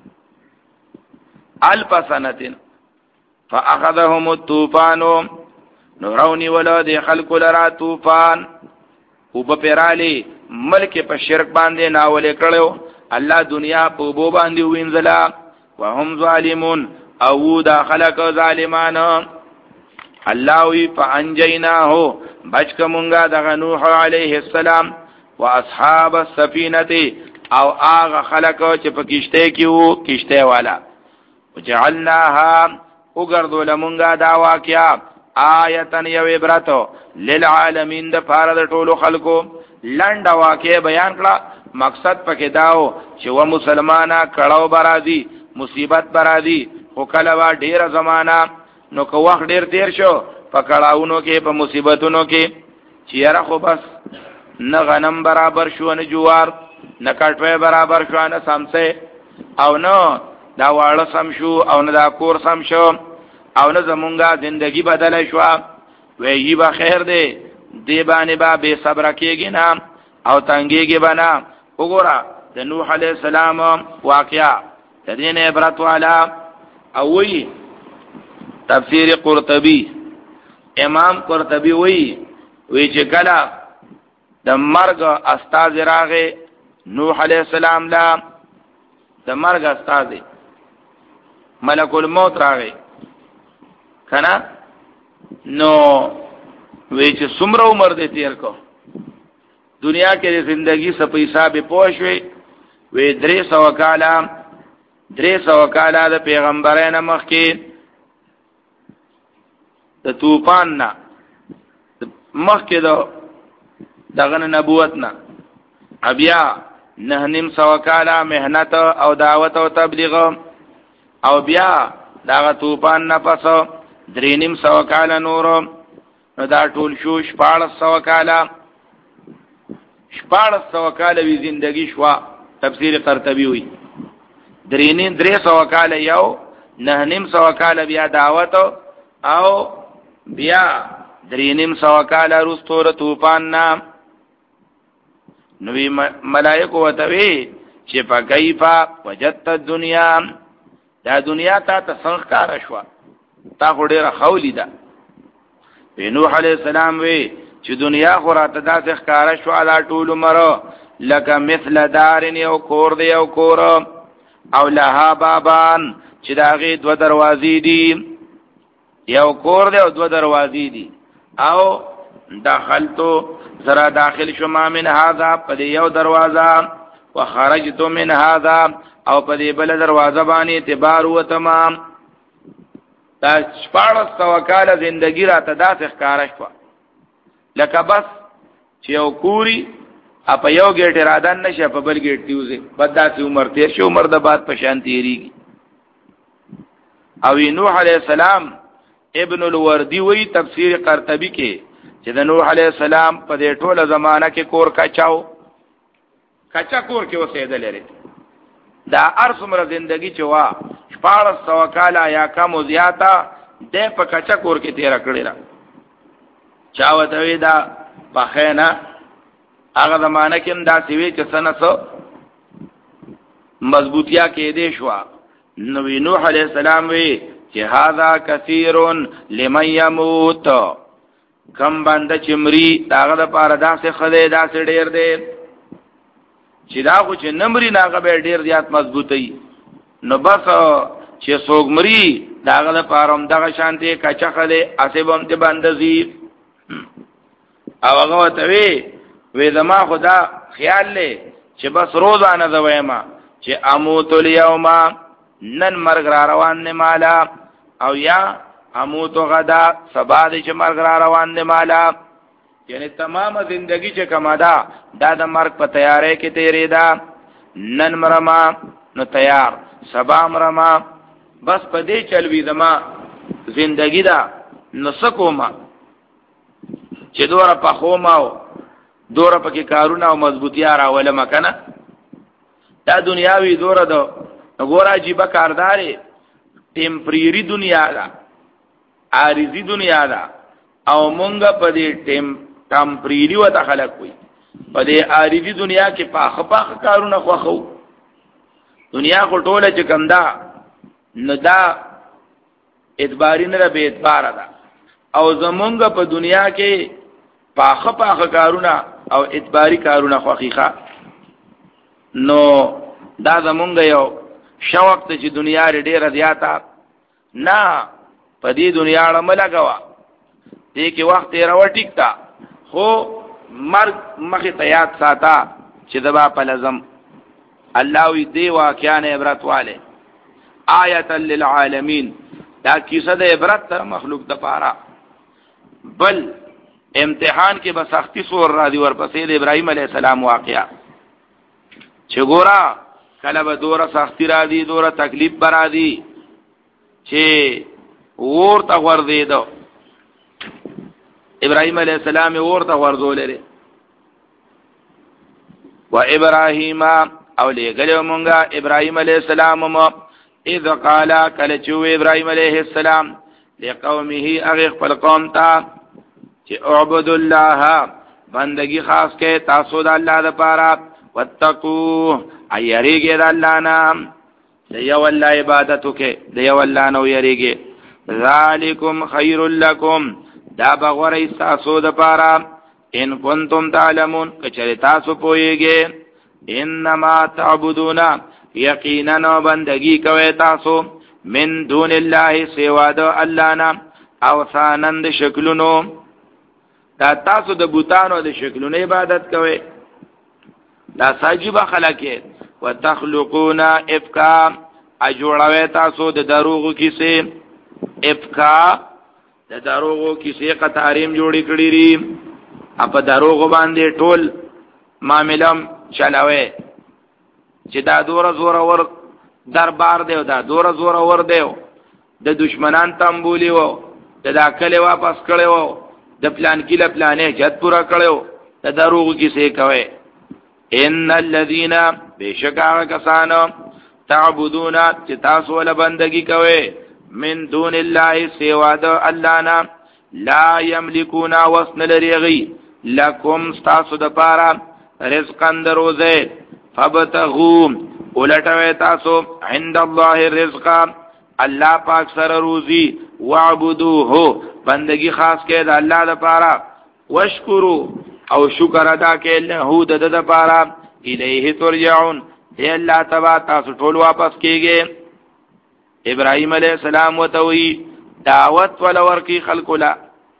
الف سنتين فاخذهم الطوفان نوروني ولاد خلق لرا طوفان وبپرالی ملک په شرک باندې ناولې کړو الله دنیا په بو باندې وینځلا وهم ظالمون او دا خلق ظالمان. الله وی فانجیناه بچ کومګه د نوح علیه السلام واصحاب السفینه او هغه خلق چې په کشته کې وو کشته والا وجعلناها وګرځول مونږه دا واقعیا آیتن یو عبرتو للعالمین د فار د ټولو خلقو لنډه واقع بیان کړه. مقصد پکې داو چې و مسلمانا کړهو برازي مصیبت برازي خو کله وا ډیر زمانہ نو کو وخت ډیر تیر شو په کړهونو کې په مصیبتونو کې چیرې خو بس نه غنم برابر شو نه جوار نه کټوي برابر شو نه سمسه او نو دا واړه سم شو او نه دا کور سم شو او نه زمونږه زندگی بدل شو. وی به خیر دی دی باندې با به صبر کېږي نه او تنګيږي بنا. وګوره د نوح علیہ السلام واقعا د دې نه عبرت والا او وی تفسیر قرطبی امام قرطبي وی وی چې کله د مرګ استاد راغې نوح علیہ السلام لا د مرګ استاد ملک الموت راغې کنا نو وی چې څومره عمر دې تیر کو دنیا کې د زندگی څه په حساب پوښوي وی درې سو کاله درې سو کاله د پیغمبرانو مخ کې د طوفان نه مخ کې د دغه نبوت نه بیا نه نیم سو کاله مهنت او دعوت او تبلیغ او بیا دغه طوفان نه پس درې نیم سو کاله نور نو دا ټول شو شپاړس سو کاله شپاړس سو کاله وی زندگی شوا تفسیر قرطبی وی درې نیم درې سو کاله یو نه نیم سو کاله بیا دعوت او بیا درې نیم سو کاله رستور طوفان نه نوی ملائکو وتوی چې په کیفا وجدت الدنیا دا دنیا تا ته څنګه کار شو تا خو ډیره خولی ده نوح علیہ السلام وی چې دنیا خو راته داسې ښکارا شو علا ټول عمر لکه مثل دار یو کور دی یو کور او لها بابان چې داغه دو دروازې دي یو کور دی او دو دروازې دي او دخلتو زرا داخل شما من هذا پدې یو دروازه وخرجت من هذا او پدې بل دروازه باندې تبار و تمام دا شپاړس سو کاله زندگی را ته داسې ښکارا شو لکه بس چې یو کوری اپ یو ګټ را دان نشه په بل ګټ دیوزه بداسي عمر تیر شو عمر د بعد په شان تیریږي او نوح علیہ السلام ابن الوردی وی تفسیر قرطبی کې چې د نوح علیہ السلام په دې ټوله زمانہ کې کور کچاو کچا کور کې اوسېدل لري دا ارسمره زندگی چې وا شپاړس سو کاله یا کم زیاته د په کچا کور کې تیر کړی را چاو ته وی دا بخینا هغه زمانہ کې دا سوي چې سنسو مضبوطیا کې دې شو نو نوح علیہ السلام وی چې هاذا کثیر لمن يموت کم باندې چمري داغه د پاره داسې خله داسې ډیر دی چې دا خو چې نمرې ناغه به ډیر زیات مضبوطی نو بس چې سوګمري داغه د پاره هم دغه شانتي کچا خله اسبم ته باندې او هغه ته وی وې زما خدا خیال لې چې بس روزانه زویما چې اموت اليوم نن مرګ را روان نه مالا او یا اموت غدا سبا دې چې مرګ را روان نه مالا یعنی تمام زندگی چې کما دا دا د مرګ په تیارې کې تیرې دا نن مرما نو تیار سبا مرما بس په دې چلوي زما زندگی دا نو سکوما چې دوره په خوماو دوره پکې کارونه او مضبوطیا راوله مکنه دا دنیاوی دوره دو غورا عجیبه کارداري ټیمپریری دنیا دا عارضی دنیا دا او مونږ په دې ټیم ټیمپریری وته خلق وي په دې عارضی دنیا کې پاخه پاخه کارونه خوخو دنیا خو ټوله چې کمدا نو دا اعتباری نه به اعتبار ده او زمونږ په دنیا کې پاخه پاخه کارونه او اعتباری کارونه خوخیخه نو دا زمونږ یو شوق ته چې دنیا ډیره زیاته نه په دې دنیا اړه ملګوا دې کې وخت یې راو ټیکتا خو مرګ مخه تیات ساته چې دبا په لازم الله وی دی واقعان عبرت والے آیت للعالمین دا کیسه د عبرت تر مخلوق د پاره بل امتحان کې بسختی سور را دی ورپسې د ابراهیم علیه السلام واقعا چې ګورا کله به دوره سختی را دی دوره تکلیف برا دی چې ورته ورزید ابراهیم علیه السلام ورته ورزول لري و ابراهیم او لګلو مونږه ابراهیم علیه السلام مو اذ قال کله چې ابراهیم علیه السلام لقومه اغه خپل قوم ته چې اعبد الله بندگی خاص کې تاسو د الله لپاره واتقوا ايریږي د الله نام د یو الله عبادت کې د یو الله نو یریږي ذالکم خیر لکم دا بغوری تاسو د پاره ان کنتم تعلمون کچری تاسو پویږئ انما تعبدون یقینا بندگی کوي تاسو من دون الله سوا د الله نه او ثانند شکلونو دا تاسو د بوتانو د شکلونو عبادت کوي دا ساجيبه خلقه وتخلقون افکا اجوړوي تاسو د دروغو کیسه افکا د دروغو کیسه قطاریم جوړی کړی ری اپ دروغ باندې ټول معاملم چلاوي چې دا دور زور ور دربار دیو دا دور زور ور دیو د دشمنان تنبولی وو د دا کله واپس کړو د پلان کله پلانې جد پورا کړو د دروغ کیسه کوي ان الذين بشکا کسانو تعبدون چې تاسو ول بندگی کوي من دون الله سوا د الله نه لا یملکون وسن لريغي لکم تاسو د پاره رزقا دروزه فبتغوا ولټوي تاسو عند الله الرزق الله پاک سره روزي واعبدوه بندگی خاص کې د الله لپاره واشکرو او شکر ادا کې له د د لپاره الیه ترجعون دی الله تبارک تاسو ټول واپس کیږئ ابراهيم عليه السلام وتوي دعوت ولور کی خلق لا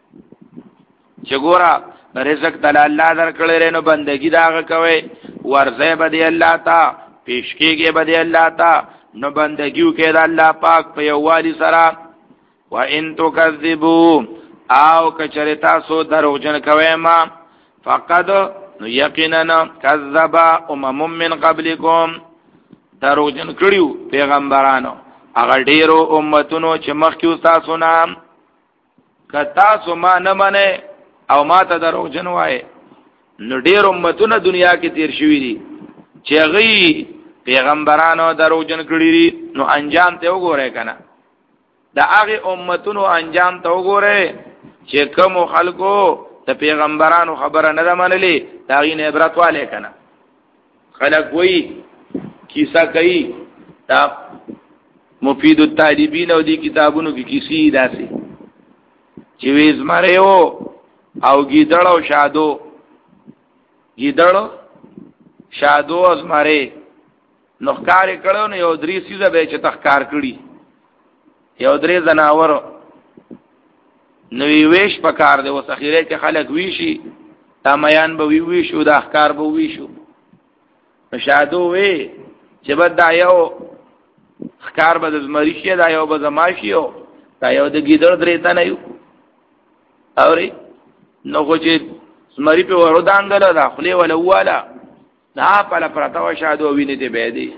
چګورا رزق دل الله درکړي نو بندگی داغه کوي ورزه به دی الله تا پیش کیږي به دی الله تا نو بندگیو کې د الله پاک په یووالي سره و ان تکذبوا او کچرتا سو دروغجن کوي ما فقد نو یقینا کذب امم من قبلکم دروغجن کړیو پیغمبرانو هغه ډیرو امتونو چې مخکې تاسو نام کتا سو ما نه منه او ما ته دروغجن وای نو ډیر امتونه دنیا کې تیر شوی دي چې غي پیغمبرانو دروغجن کړی دي نو انجام ته وګورئ کنه دا هغه امتونو انجام ته وګورئ چې کوم خلکو ته پیغمبرانو خبره نه منلې دا غي نه عبرت والے کنه خلک وای کیسه کوي دا مفید الطالبین او دی کتابونو کې کیسې داسي چې وېز مریو او گیدړ او شادو گیدړ شادو از ماره نخکار کړو نو یو درې سیزه به چې تخکار کړی یو درې زناور نو ویش پکار دی وسخیره کې خلک ویشي تامیان به وی ویشو د احکار به ویشو شادو وی چې بد دا یو خکار به د زمریشي دا یو به زماشیو دا یو د گیدړ درې تا نه یو اوري نو خو چې سمری په ورو دانګل دا خلی ولا والا نه پاله پرتا و شادو ویني ته به دی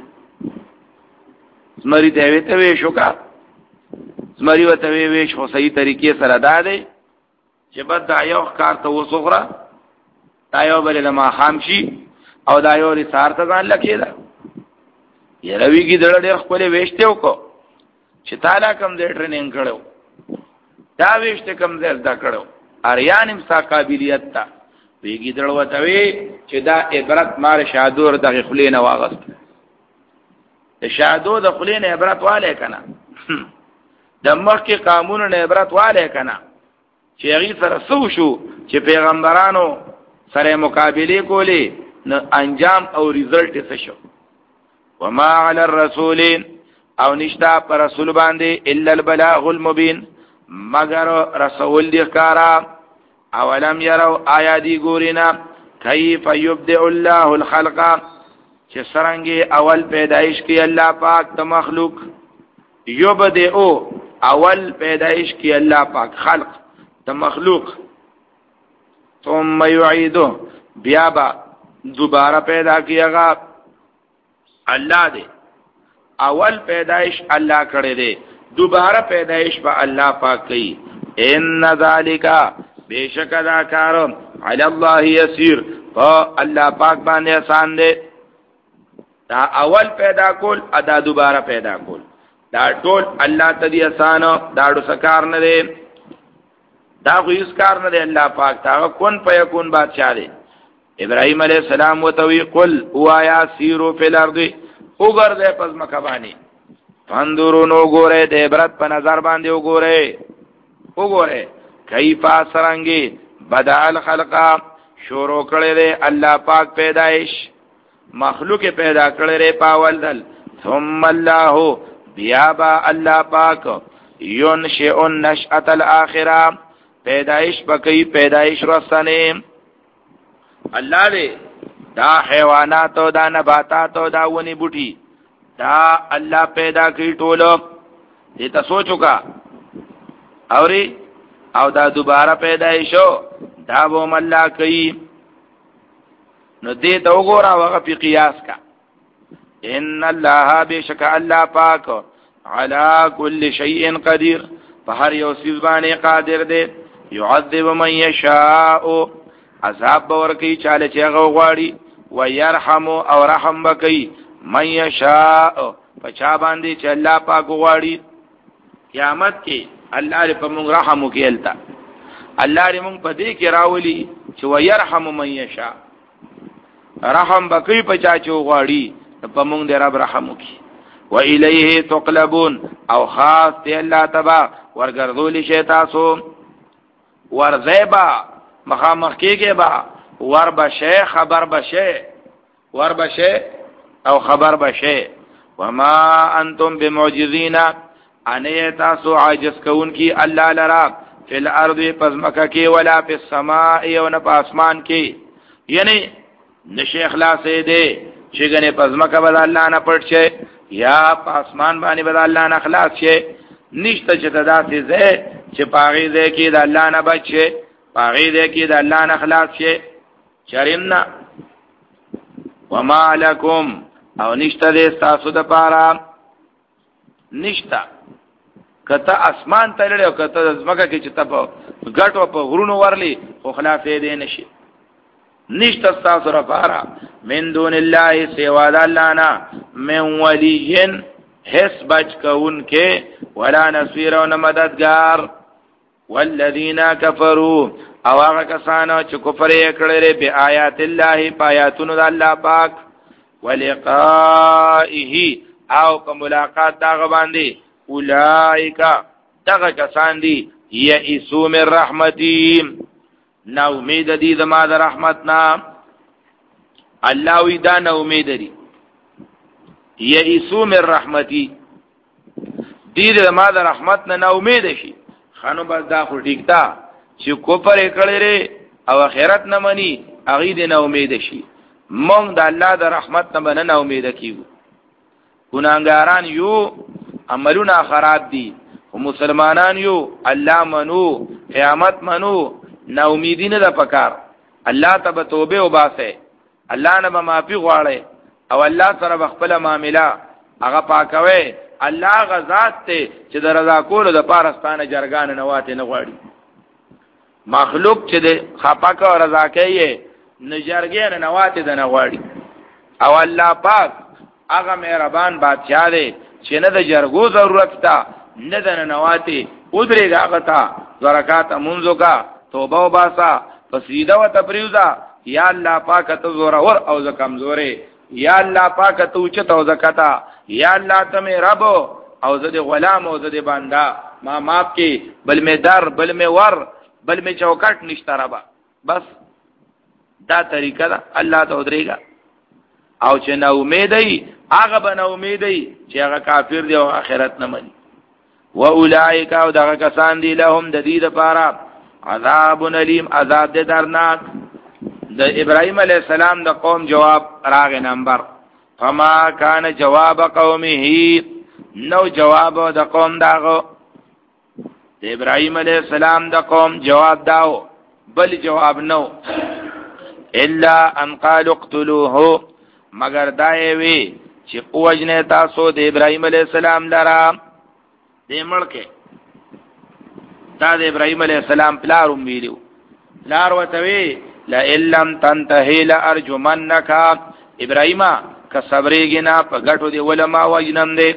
سمری ته وی ته وی شو کا سمری وته وی وی شو صحیح طریقې سره دا دی چې بد دا یو کار ته وسغره دا یو بل لما خامشي او دا یو رسار ته ځان لکېدا یې رويږي دړ ډېر خپل وېشته وکړو چې تعالی کم دې ټریننګ کړو دا وېشته کم دې زده کړو اریان امسا قابلیت تا ویږي دړ وته وی چې دا عبرت مار شادور د خلینو واغست د شادو د خلینو عبرت والے کنا د مخکې قانون نه عبرت والے کنا چې هغه سره سو شو چې پیغمبرانو سره مقابله کولی نو انجام او ریزلټ څه شو وما علی الرسول او نشتا پر رسول باندې الا البلاغ المبین مگر رسول دی کارا اولم یرو آیا دی ګورینا کیف یبدع الله الخلق چې څنګه اول پیدائش کی الله پاک د مخلوق یبدع اول پیدائش کی الله پاک خلق د مخلوق ثم یعیدو بیا با دوباره پیدا کیږي الله دې اول پیدائش الله کړی دی دوباره پیدائش په الله پاک کوي ان ذالک بیشک دا کار علی الله یسیر په الله پاک باندې آسان دی دا اول پیدا کول ادا دوباره پیدا کول دا ټول الله ته دی آسان دا ډو سکار نه دی دا خو هیڅ کار نه دی الله پاک تا کون پيكون بادشاہ دی ابراهيم عليه السلام وتوي قل وایا سیرو فی الارض وګرځه پس مکه باندې فاندورو نو ګوره د عبرت په نظر باندې وګوره وګوره کیفا سرنگی بدع الخلق شروع کړی دی الله پاک پیدائش مخلوق پیدا کړی دی پاول دل ثم الله بیا با الله پاک ينشئ النشأة الاخره پیدائش بکی پیدائش رسنه الله دې دا حیوانات او دا نباتات او دا ونی بوټي دا الله پیدا کړی ټول دې ته سوچو کا اوري او دا دوباره پیدایشو دا به الله کوي نو دې ته وګوره هغه په قیاس کا ان الله بشک الله پاک على كل شيء قدير فهر یو سیز باندې قادر دی يعذب من يشاء عذاب ورکی چاله چې هغه غواړي ويرحم او رحم وکي من يشاء پچا باندې چې الله پاک غواړي قیامت کې الله دې په موږ رحم وکي التا الله دې موږ په دې کې راولي چې ويرحم من يشاء رحم وکي پچا چې غواړي په موږ دې رب رحم وکي وإليه تقلبون او خاص دې الله تبا ورګرځول شي تاسو ورزیبا مخامخ کېږي با ور بشه خبر بشه ور بشه او خبر بشه وما انتم بمعجزین ان تاسو عاجز کون کی الله لرا فی الارض پزمکه کې ولا فی السماء او نه په اسمان کې یعنی نشه اخلاص دې چې غنه پزمکه بد الله نه پټ شي یا په اسمان باندې بد الله نه خلاص شي نشته چې تداسې زه چې پاغي دې کې د الله نه بچي پاغي دې کې د الله نه خلاص شي چرمنا وما لكم او نشته دې تاسو د پاره نشته کته اسمان ته لړ او کته زمکه کې چې تاسو غټو په غرونو ورلي خو خلاص دې نشي نشته تاسو را پاره من دون الله سوا د الله نه من ولي حس بچ کون کې ولا نصير او مددگار والذین کفروا او هغه کسانو چې کفر یې کړل به آیات الله پایاتونو د الله پاک ولقائه او په ملاقات دا باندې اولائک دغه کسان دي یئسوا من رحمتي نا امید دي زما د رحمتنا الله وی دا نا امید دي یئسوا من رحمتي دې زما د رحمت نه نا امید شي خانو بس دا خو ټیک تا چې کفر کړي ری او آخرت نه مني هغه دې نه امید شي مونږ د الله د رحمت نه نه امید کیو ګناګاران یو عملونه خراب دي او مسلمانان یو الله منو قیامت منو نه امیدی نه د پکار الله ته توبه وباسه الله نه به معافي غواړي او الله سره خپل معاملې هغه پاکوي الله غزاد ته چې د رضا کولو د پارستانه جرګان نه واته نه غواړي مخلوق چې د خپاکه او رضا کوي نه جرګان نه واته د نه غواړي او الله پاک هغه مهربان بادشاہ دی چې نه د جرګو ضرورت تا نه د نه واته ودرېږي هغه تا زرکات منځو کا توبه وباسا فسیده و تبریزا یا الله پاک ته زور اور او ز کمزورې یا الله پاک ته اوچت او زکتا یا الله ته مې رب او زه د غلام او زه د بندا ما ماف کی بل مې در بل مې ور بل مې چوکټ نشته ربا بس دا طریقه ده الله ته ودرېګا او چې نو امیدای هغه به نو امیدای چې هغه کافر دی او آخرت نه مني و اولائک او دغه کسان دی لهم د دې لپاره عذاب الیم عذاب د درناک د ابراهیم علیه السلام د قوم جواب راغ نمبر فما کان جواب قومه نو جواب د قوم داغو د ابراهیم علیه السلام د قوم جواب داو بل جواب نو الا ان قالوا اقتلوه مگر دای وی چې اوجنه تاسو د ابراهیم علیه السلام لرا د ملک دا د ابراهیم علیه السلام پلارم ویلو لار وتوی لا لم تنتهي لارجمنك ابراهیم که صبرېګنا په غټو دی ولما وجنم دی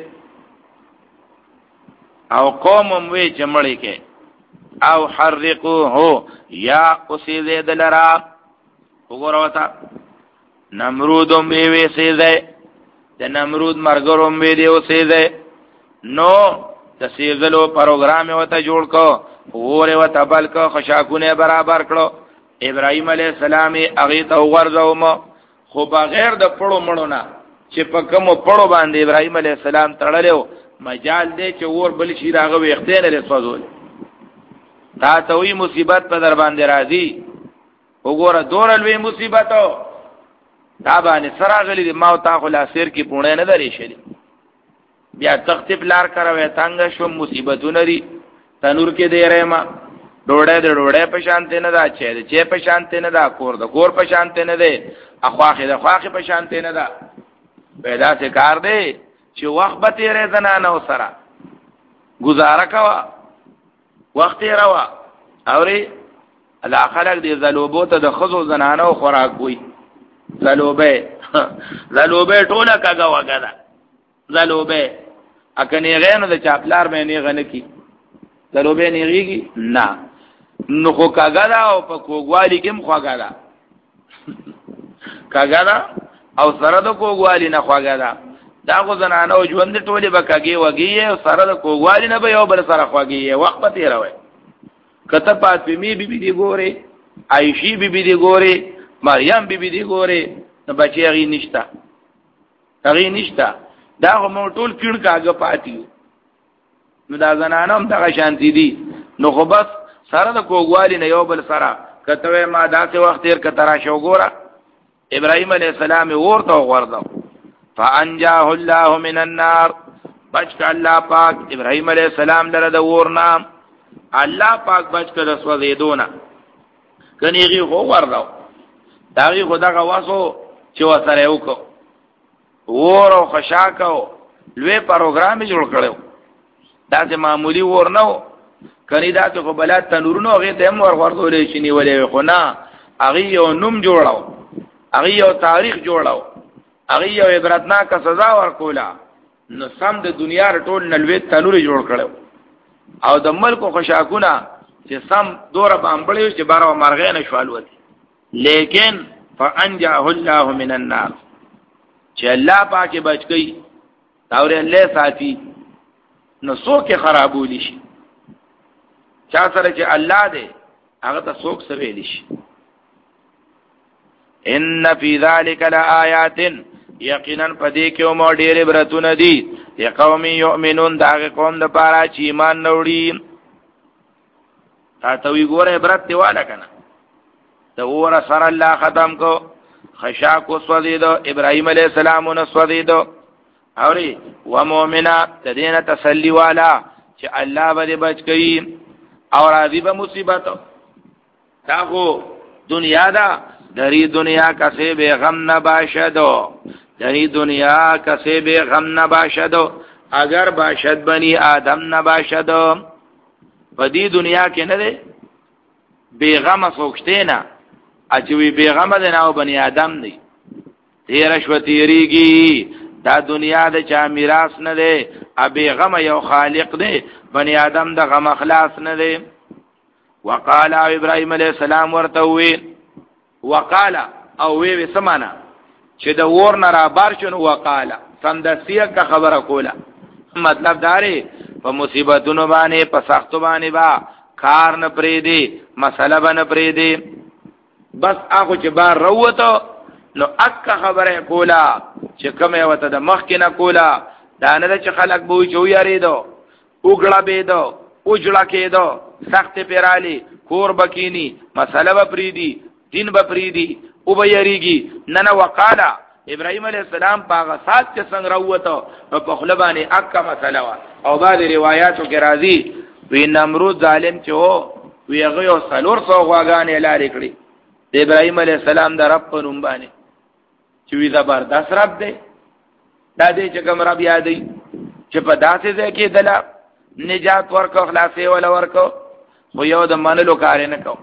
او قوم وی چمړی کې او حرقوه یا اوسې دلرا وګوروتا نمرودم وی وی سي ده د نمرود مرګروم وی دی اوسې ده نو د سیزلو پروګرام وته جوړ کو اور و تبل کو خشاکونه برابر کړو ابراهيم عليه السلام هغه ته ورځوم خو بغیر د پړو مړو نه چې په کوم پړو باندې ابراهيم عليه السلام تړلو مجال دې چې اور بل شي راغو وختې نه رسول دا ته وی مصیبت په در باندې راځي وګوره دور لوی مصیبت دا باندې سراغلی دی ما او تا خلاصیر کی پونه نه درې شری بیا تختیب لار کراوي تانګ شو مصیبتونه لري تنور کې دی رېما ډوړې د ډوړې په شانته نه دا چې چې په شانته نه دا کور د کور په شانته نه دی اخواخه د اخواخه په شانته نه دا پیدا څه کار دی چې وخت به تیرې زنانه سره گزاره کوا وخت یې روا اوري الله خلق دې زلوبو ته د خزو زنانه خوراک وي زلوبه زلوبه ټوله کاګه وګدا زلوبه اکنه غنه د چاپلار مې نه غنه کی زلوبه نه ریږي نه نو خو کاګه او په کوګوالي کې مخواګه دا کاګه او سره د کوګوالي نه خواګه دا دا غو زنانه او ژوند ټوله بکاګي وږي او سره د کوګوالي نه به یو بل سره خواګي وخت پته راوي کته فاطمه بی بی دی ګوره عائشی بی بی دی ګوره مریم بی بی دی ګوره نو بچی غي نشتا غي نشتا دا مو ټول کړه کاګه پاتیو نو دا زنانه هم دغه شانتی دي نو خو بس سره د کوګوالی نه یو بل سره کته ما داسې وخت تیر کترا شو ګوره ابراهيم عليه السلام ورته ورته فانجاه الله من النار بچ الله پاک ابراهيم عليه السلام لره د ورنا الله پاک بچ کړه سوځیدونه کنيږي هو ورته داغي خدا غواسو چې وسره وکړو ور او خشاکو لوی پروګرام جوړ کړو دا چې معمولی ور نه کني دا چې خو بلاد تنورونو هغه ته هم ور ورغولې شنی ولې خو نه هغه یو نوم جوړاو هغه یو تاریخ جوړاو هغه یو عبرتناک سزا ورکولا نو سم د دنیا ټول نلوي تنور جوړ کړو او د ملک خشاکونه چې سم دوره بامبړې چې بارو مرغې نه شوالوت لیکن فانجاه الله من النار چې الله پاک بچ کی اور الله ساتي نو څوک خرابولی شي چا سره چې الله دې هغه ته څوک سویلی شي ان فی ذلک لآیات یقینا پدې کې مو ډېر برتون دي یقوم یؤمنون دا قوم د پاره چې ایمان نوړي تاسو وی ګوره عبرت دی والا کنه ته ور سره الله ختم کو خشاک وسودیدو ابراهيم عليه السلام وسودیدو اوري و مؤمنا تدین تسلی والا چې الله به بچ کړي او راضي به مصیبت تاغو دنیا دا دری دنیا کسے بے غم نباشدو دری دنیا کسے بے غم نباشدو اگر باشد بنی آدم نباشدو بدی دنیا کې نه ده بے غم سوکشته نه اچوی بے غم ده نه بنی آدم دی تیر شو تیریږي دا دنیا د چا میراث نه ده ا بے غم یو خالق ده بنی آدم د غم خلاص نه ده وقال ابراهيم عليه السلام ورته وی وقال او وی سمانا چې د ور نه را بار شنو وقال سمدسیه کا خبره کوله مطلب داري په مصیبتونو باندې په سختو باندې با کار نه پرې دی مسله باندې پرې دی بس هغه چې بار وروته نو اک خبره کوله چې کومه وته د مخ کې نه کوله دا نه چې خلک به چو یریدو وګړه بيدو وجړه کېدو سخت پیرالي کور بکینی مسله به پرې دی دین به پرې دی او به یریږي نه نه وقاله ابراهيم عليه السلام پاغه سات چې څنګه راوته په خپلبانه اکا مسله وا او بعد روایتو کې راځي وی نمرود ظالم چې وو وی هغه یو سلور سو غواګانې لارې کړې د ابراهيم عليه السلام د رب په نوم باندې چې وی زبردست رب دی دا دې چې کوم رب یادې چې په داسې ځای کې دلا نجات ورکو خلاصې ولا ورکو خو یو د منلو کار نه کو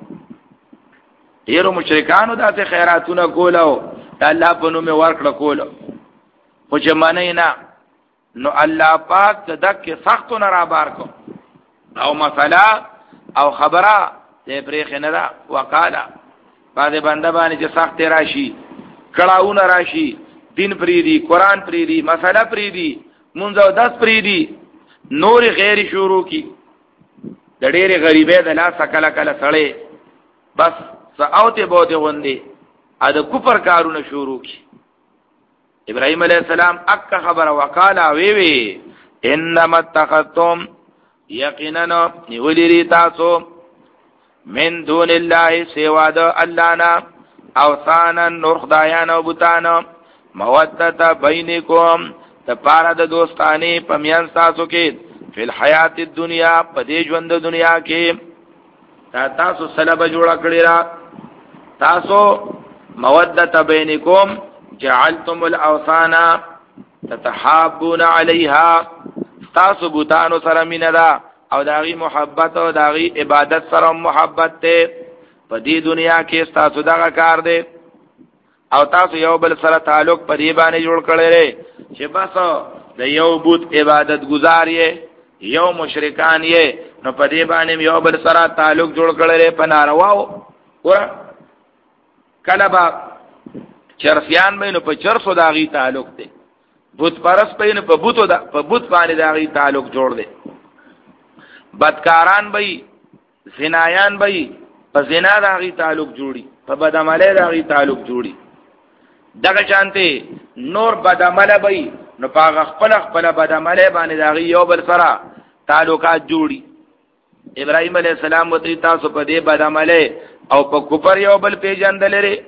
ډیرو مشرکانو داسې خیراتونه کولو الله په نوم ورکړه کولو خو چې معنی نه نو الله پاک دک سخت نه را بار کو او مثلا او خبره دې پرې خنه دا وقاله باندې بنده باندې چې سخت راشي کړهونه راشي دین پری دی قران پری دی مسله پری دی منځ او داس پری دی نور غیر شروع کی د ډېرې غریبې د لاسه کله کله سړی بس ساوته بوته غوندي ا د کفر کارونه شروع کی. ابراهيم عليه السلام اک خبر وقالا وی وی انما اتخذتم یقینا نیولی تاسو من دون الله سوا د الله نا اوثانا نور خدایان او بوتان مودته بینکم ته پارا د دوستانی پمیان تاسو کې فل حیات الدنیا په دې ژوند د دنیا کې تا تاسو سلب جوړ کړی را تاسو مودته بینکم جعلتم الاوثان تتحابون عليها تاسو بوتانو سره مینا دا او داغي محبت او داغي عبادت سره محبت ته په دې دنیا کې تاسو دا کار دی او تاسو یو بل سره تعلق په دې باندې جوړ کړی لري چې بس د یو بوت عبادت گزار یې یو مشرکان یې نو په دې باندې یو بل سره تعلق جوړ کړی لري په نارواو ور کله با چرسیان بینو په چرسو داغي تعلق دی بوت پرس بینو په بوتو دا په بوت باندې داغي تعلق جوړ دی بدکاران بې زنایان بې په زنا داغي تعلق جوړي په بدعمله داغي تعلق جوړي دغه شانته نور بدعمله بې نو په خپل خپل بدعمله باندې داغي یو بل سره تعلقات جوړي. ابراهيم عليه السلام وتري تاسو په دې بدعمله او په کفر یو بل پیژندل لري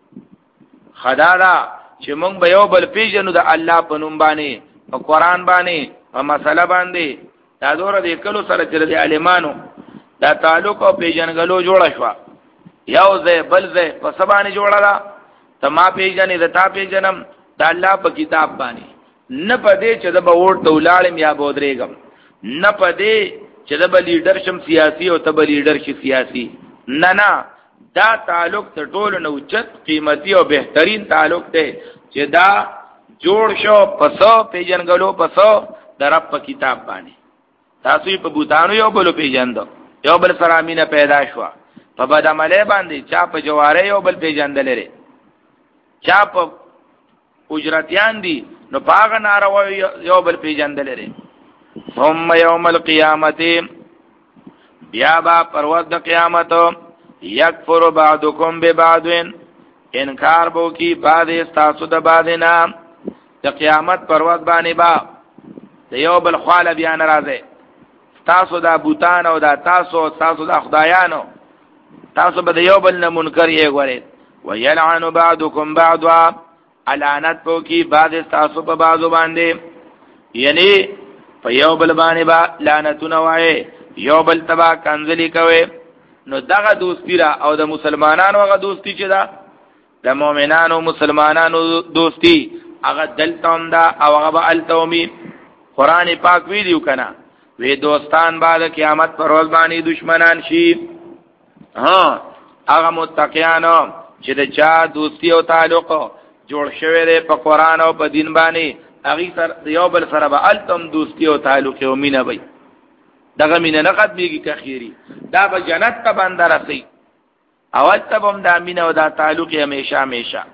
خدادا چې مونږ به یو بل پیژنو د الله په نوم باندې په قران باندې په مسله باندې دا دوره د کلو سره چې د عالمانو دا تعلق او پیژنګلو جوړ شو یو ځای بل ځای په سبانه جوړه ته ما پیژنې د تا پیژنم د الله په کتاب باندې نه پدې چې د بوړ دولالم یا بودريګم نه پدې چې د لیډر شم سیاسي او تب لیډر شي سیاسي نه نه دا تعلق ته ټول نو چت قیمتي او بهترین تعلق ته چې دا جوړ شو پسو پیژنګلو پسو د رب په کتاب باندې تاسو په بوتانو یو بل پیژندو یو بل سره امینه پیدا شو په بدعمله باندې چا په جواره یو بل پیژندل لري چا په اجرتیان دي نو باغ نارو یو بل پیژندل لري. ثم یوم القیامت بیا با پرواز د قیامت یکفر بعضکم ببعض انکار بو کی بعض استاسو د بعضنا د قیامت پرواز باندې با د یو بل خاله بیان راځي تاسو دا بوتان او دا تاسو تاسو دا خدایانو تاسو به یو بل نه منکر یې غوړي ويلعن بعضکم بعضا علانت بو کی بعض تاسو په بعضو باندې یعنی په یو بل باندې با لعنتونه وایي یو بل تبا کنزلی کوي نو دغه دوستی را او د مسلمانانو هغه دوستی چې دا د مؤمنانو مسلمانانو دوستی هغه دلتهم دا او هغه التومی قران پاک ویډیو کنا وی دوستان بعد قیامت پر ورځ باندې دشمنان شي ها هغه متقیانو چې د چا دوستی او تعلق جوړ شوی دی په قران او په دین باندې هغه سره یو بل سره به التم دوستی او تعلق او مینه وي دغه مینه نه ختميږي کخيري دا به جنت ته باندې راسي اول تبم دا مینه او دا تعلق همیشه همیشه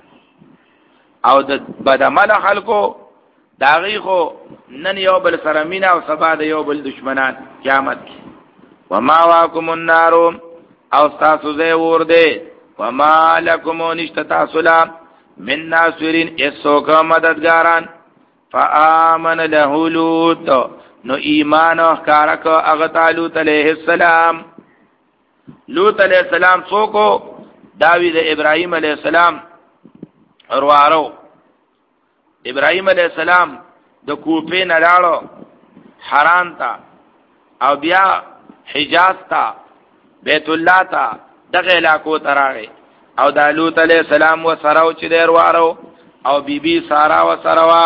او د بدعمل خلکو داغي خو نن یو بل سره مینه او سبا د یو بل دشمنان قیامت وما واکم النار او تاسو زه ور دي وما لكم نشتاسلا من ناصرین اسوک مددگاران فآمن له لوط نو ایمان اخکارک اغتالوت علیہ السلام لوط علیہ السلام سوکو داوید ابراہیم علیہ السلام اروارو ابراہیم علیہ السلام د کوپې نړاړو حران تا او بیا حجاز تا بیت الله تا دغه علاقو تراغه او د لوط علیہ السلام و سراو چې دیر وارو او بی بی سارا و سروا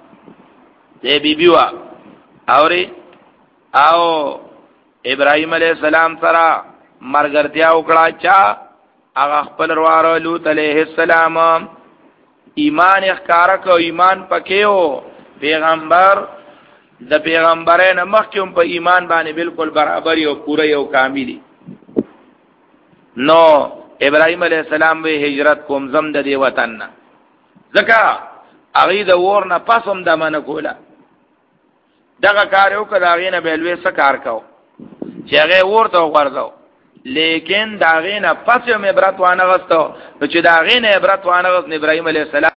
دے بی بی وا اوری او ابراہیم علیہ السلام سرا مرګرتیا وکړه چا هغه خپل ورواره لوط علیہ السلام ایمان اخکار کو ایمان پکېو پیغمبر د پیغمبرانو مخکوم په ایمان باندې بالکل برابر او پوره او کاملی نو ابراہیم علیہ السلام به هجرت کوم زم د دی وطن زکه هغه د ور نه پاسوم د من کوله دغه کار یو کړه هغه نه بلوي څه کار کاو چې هغه ورته ورځو لیکن دا غینه پس یو عبرت وانه غستو چې دا غینه عبرت وانه غست ابراهيم عليه السلام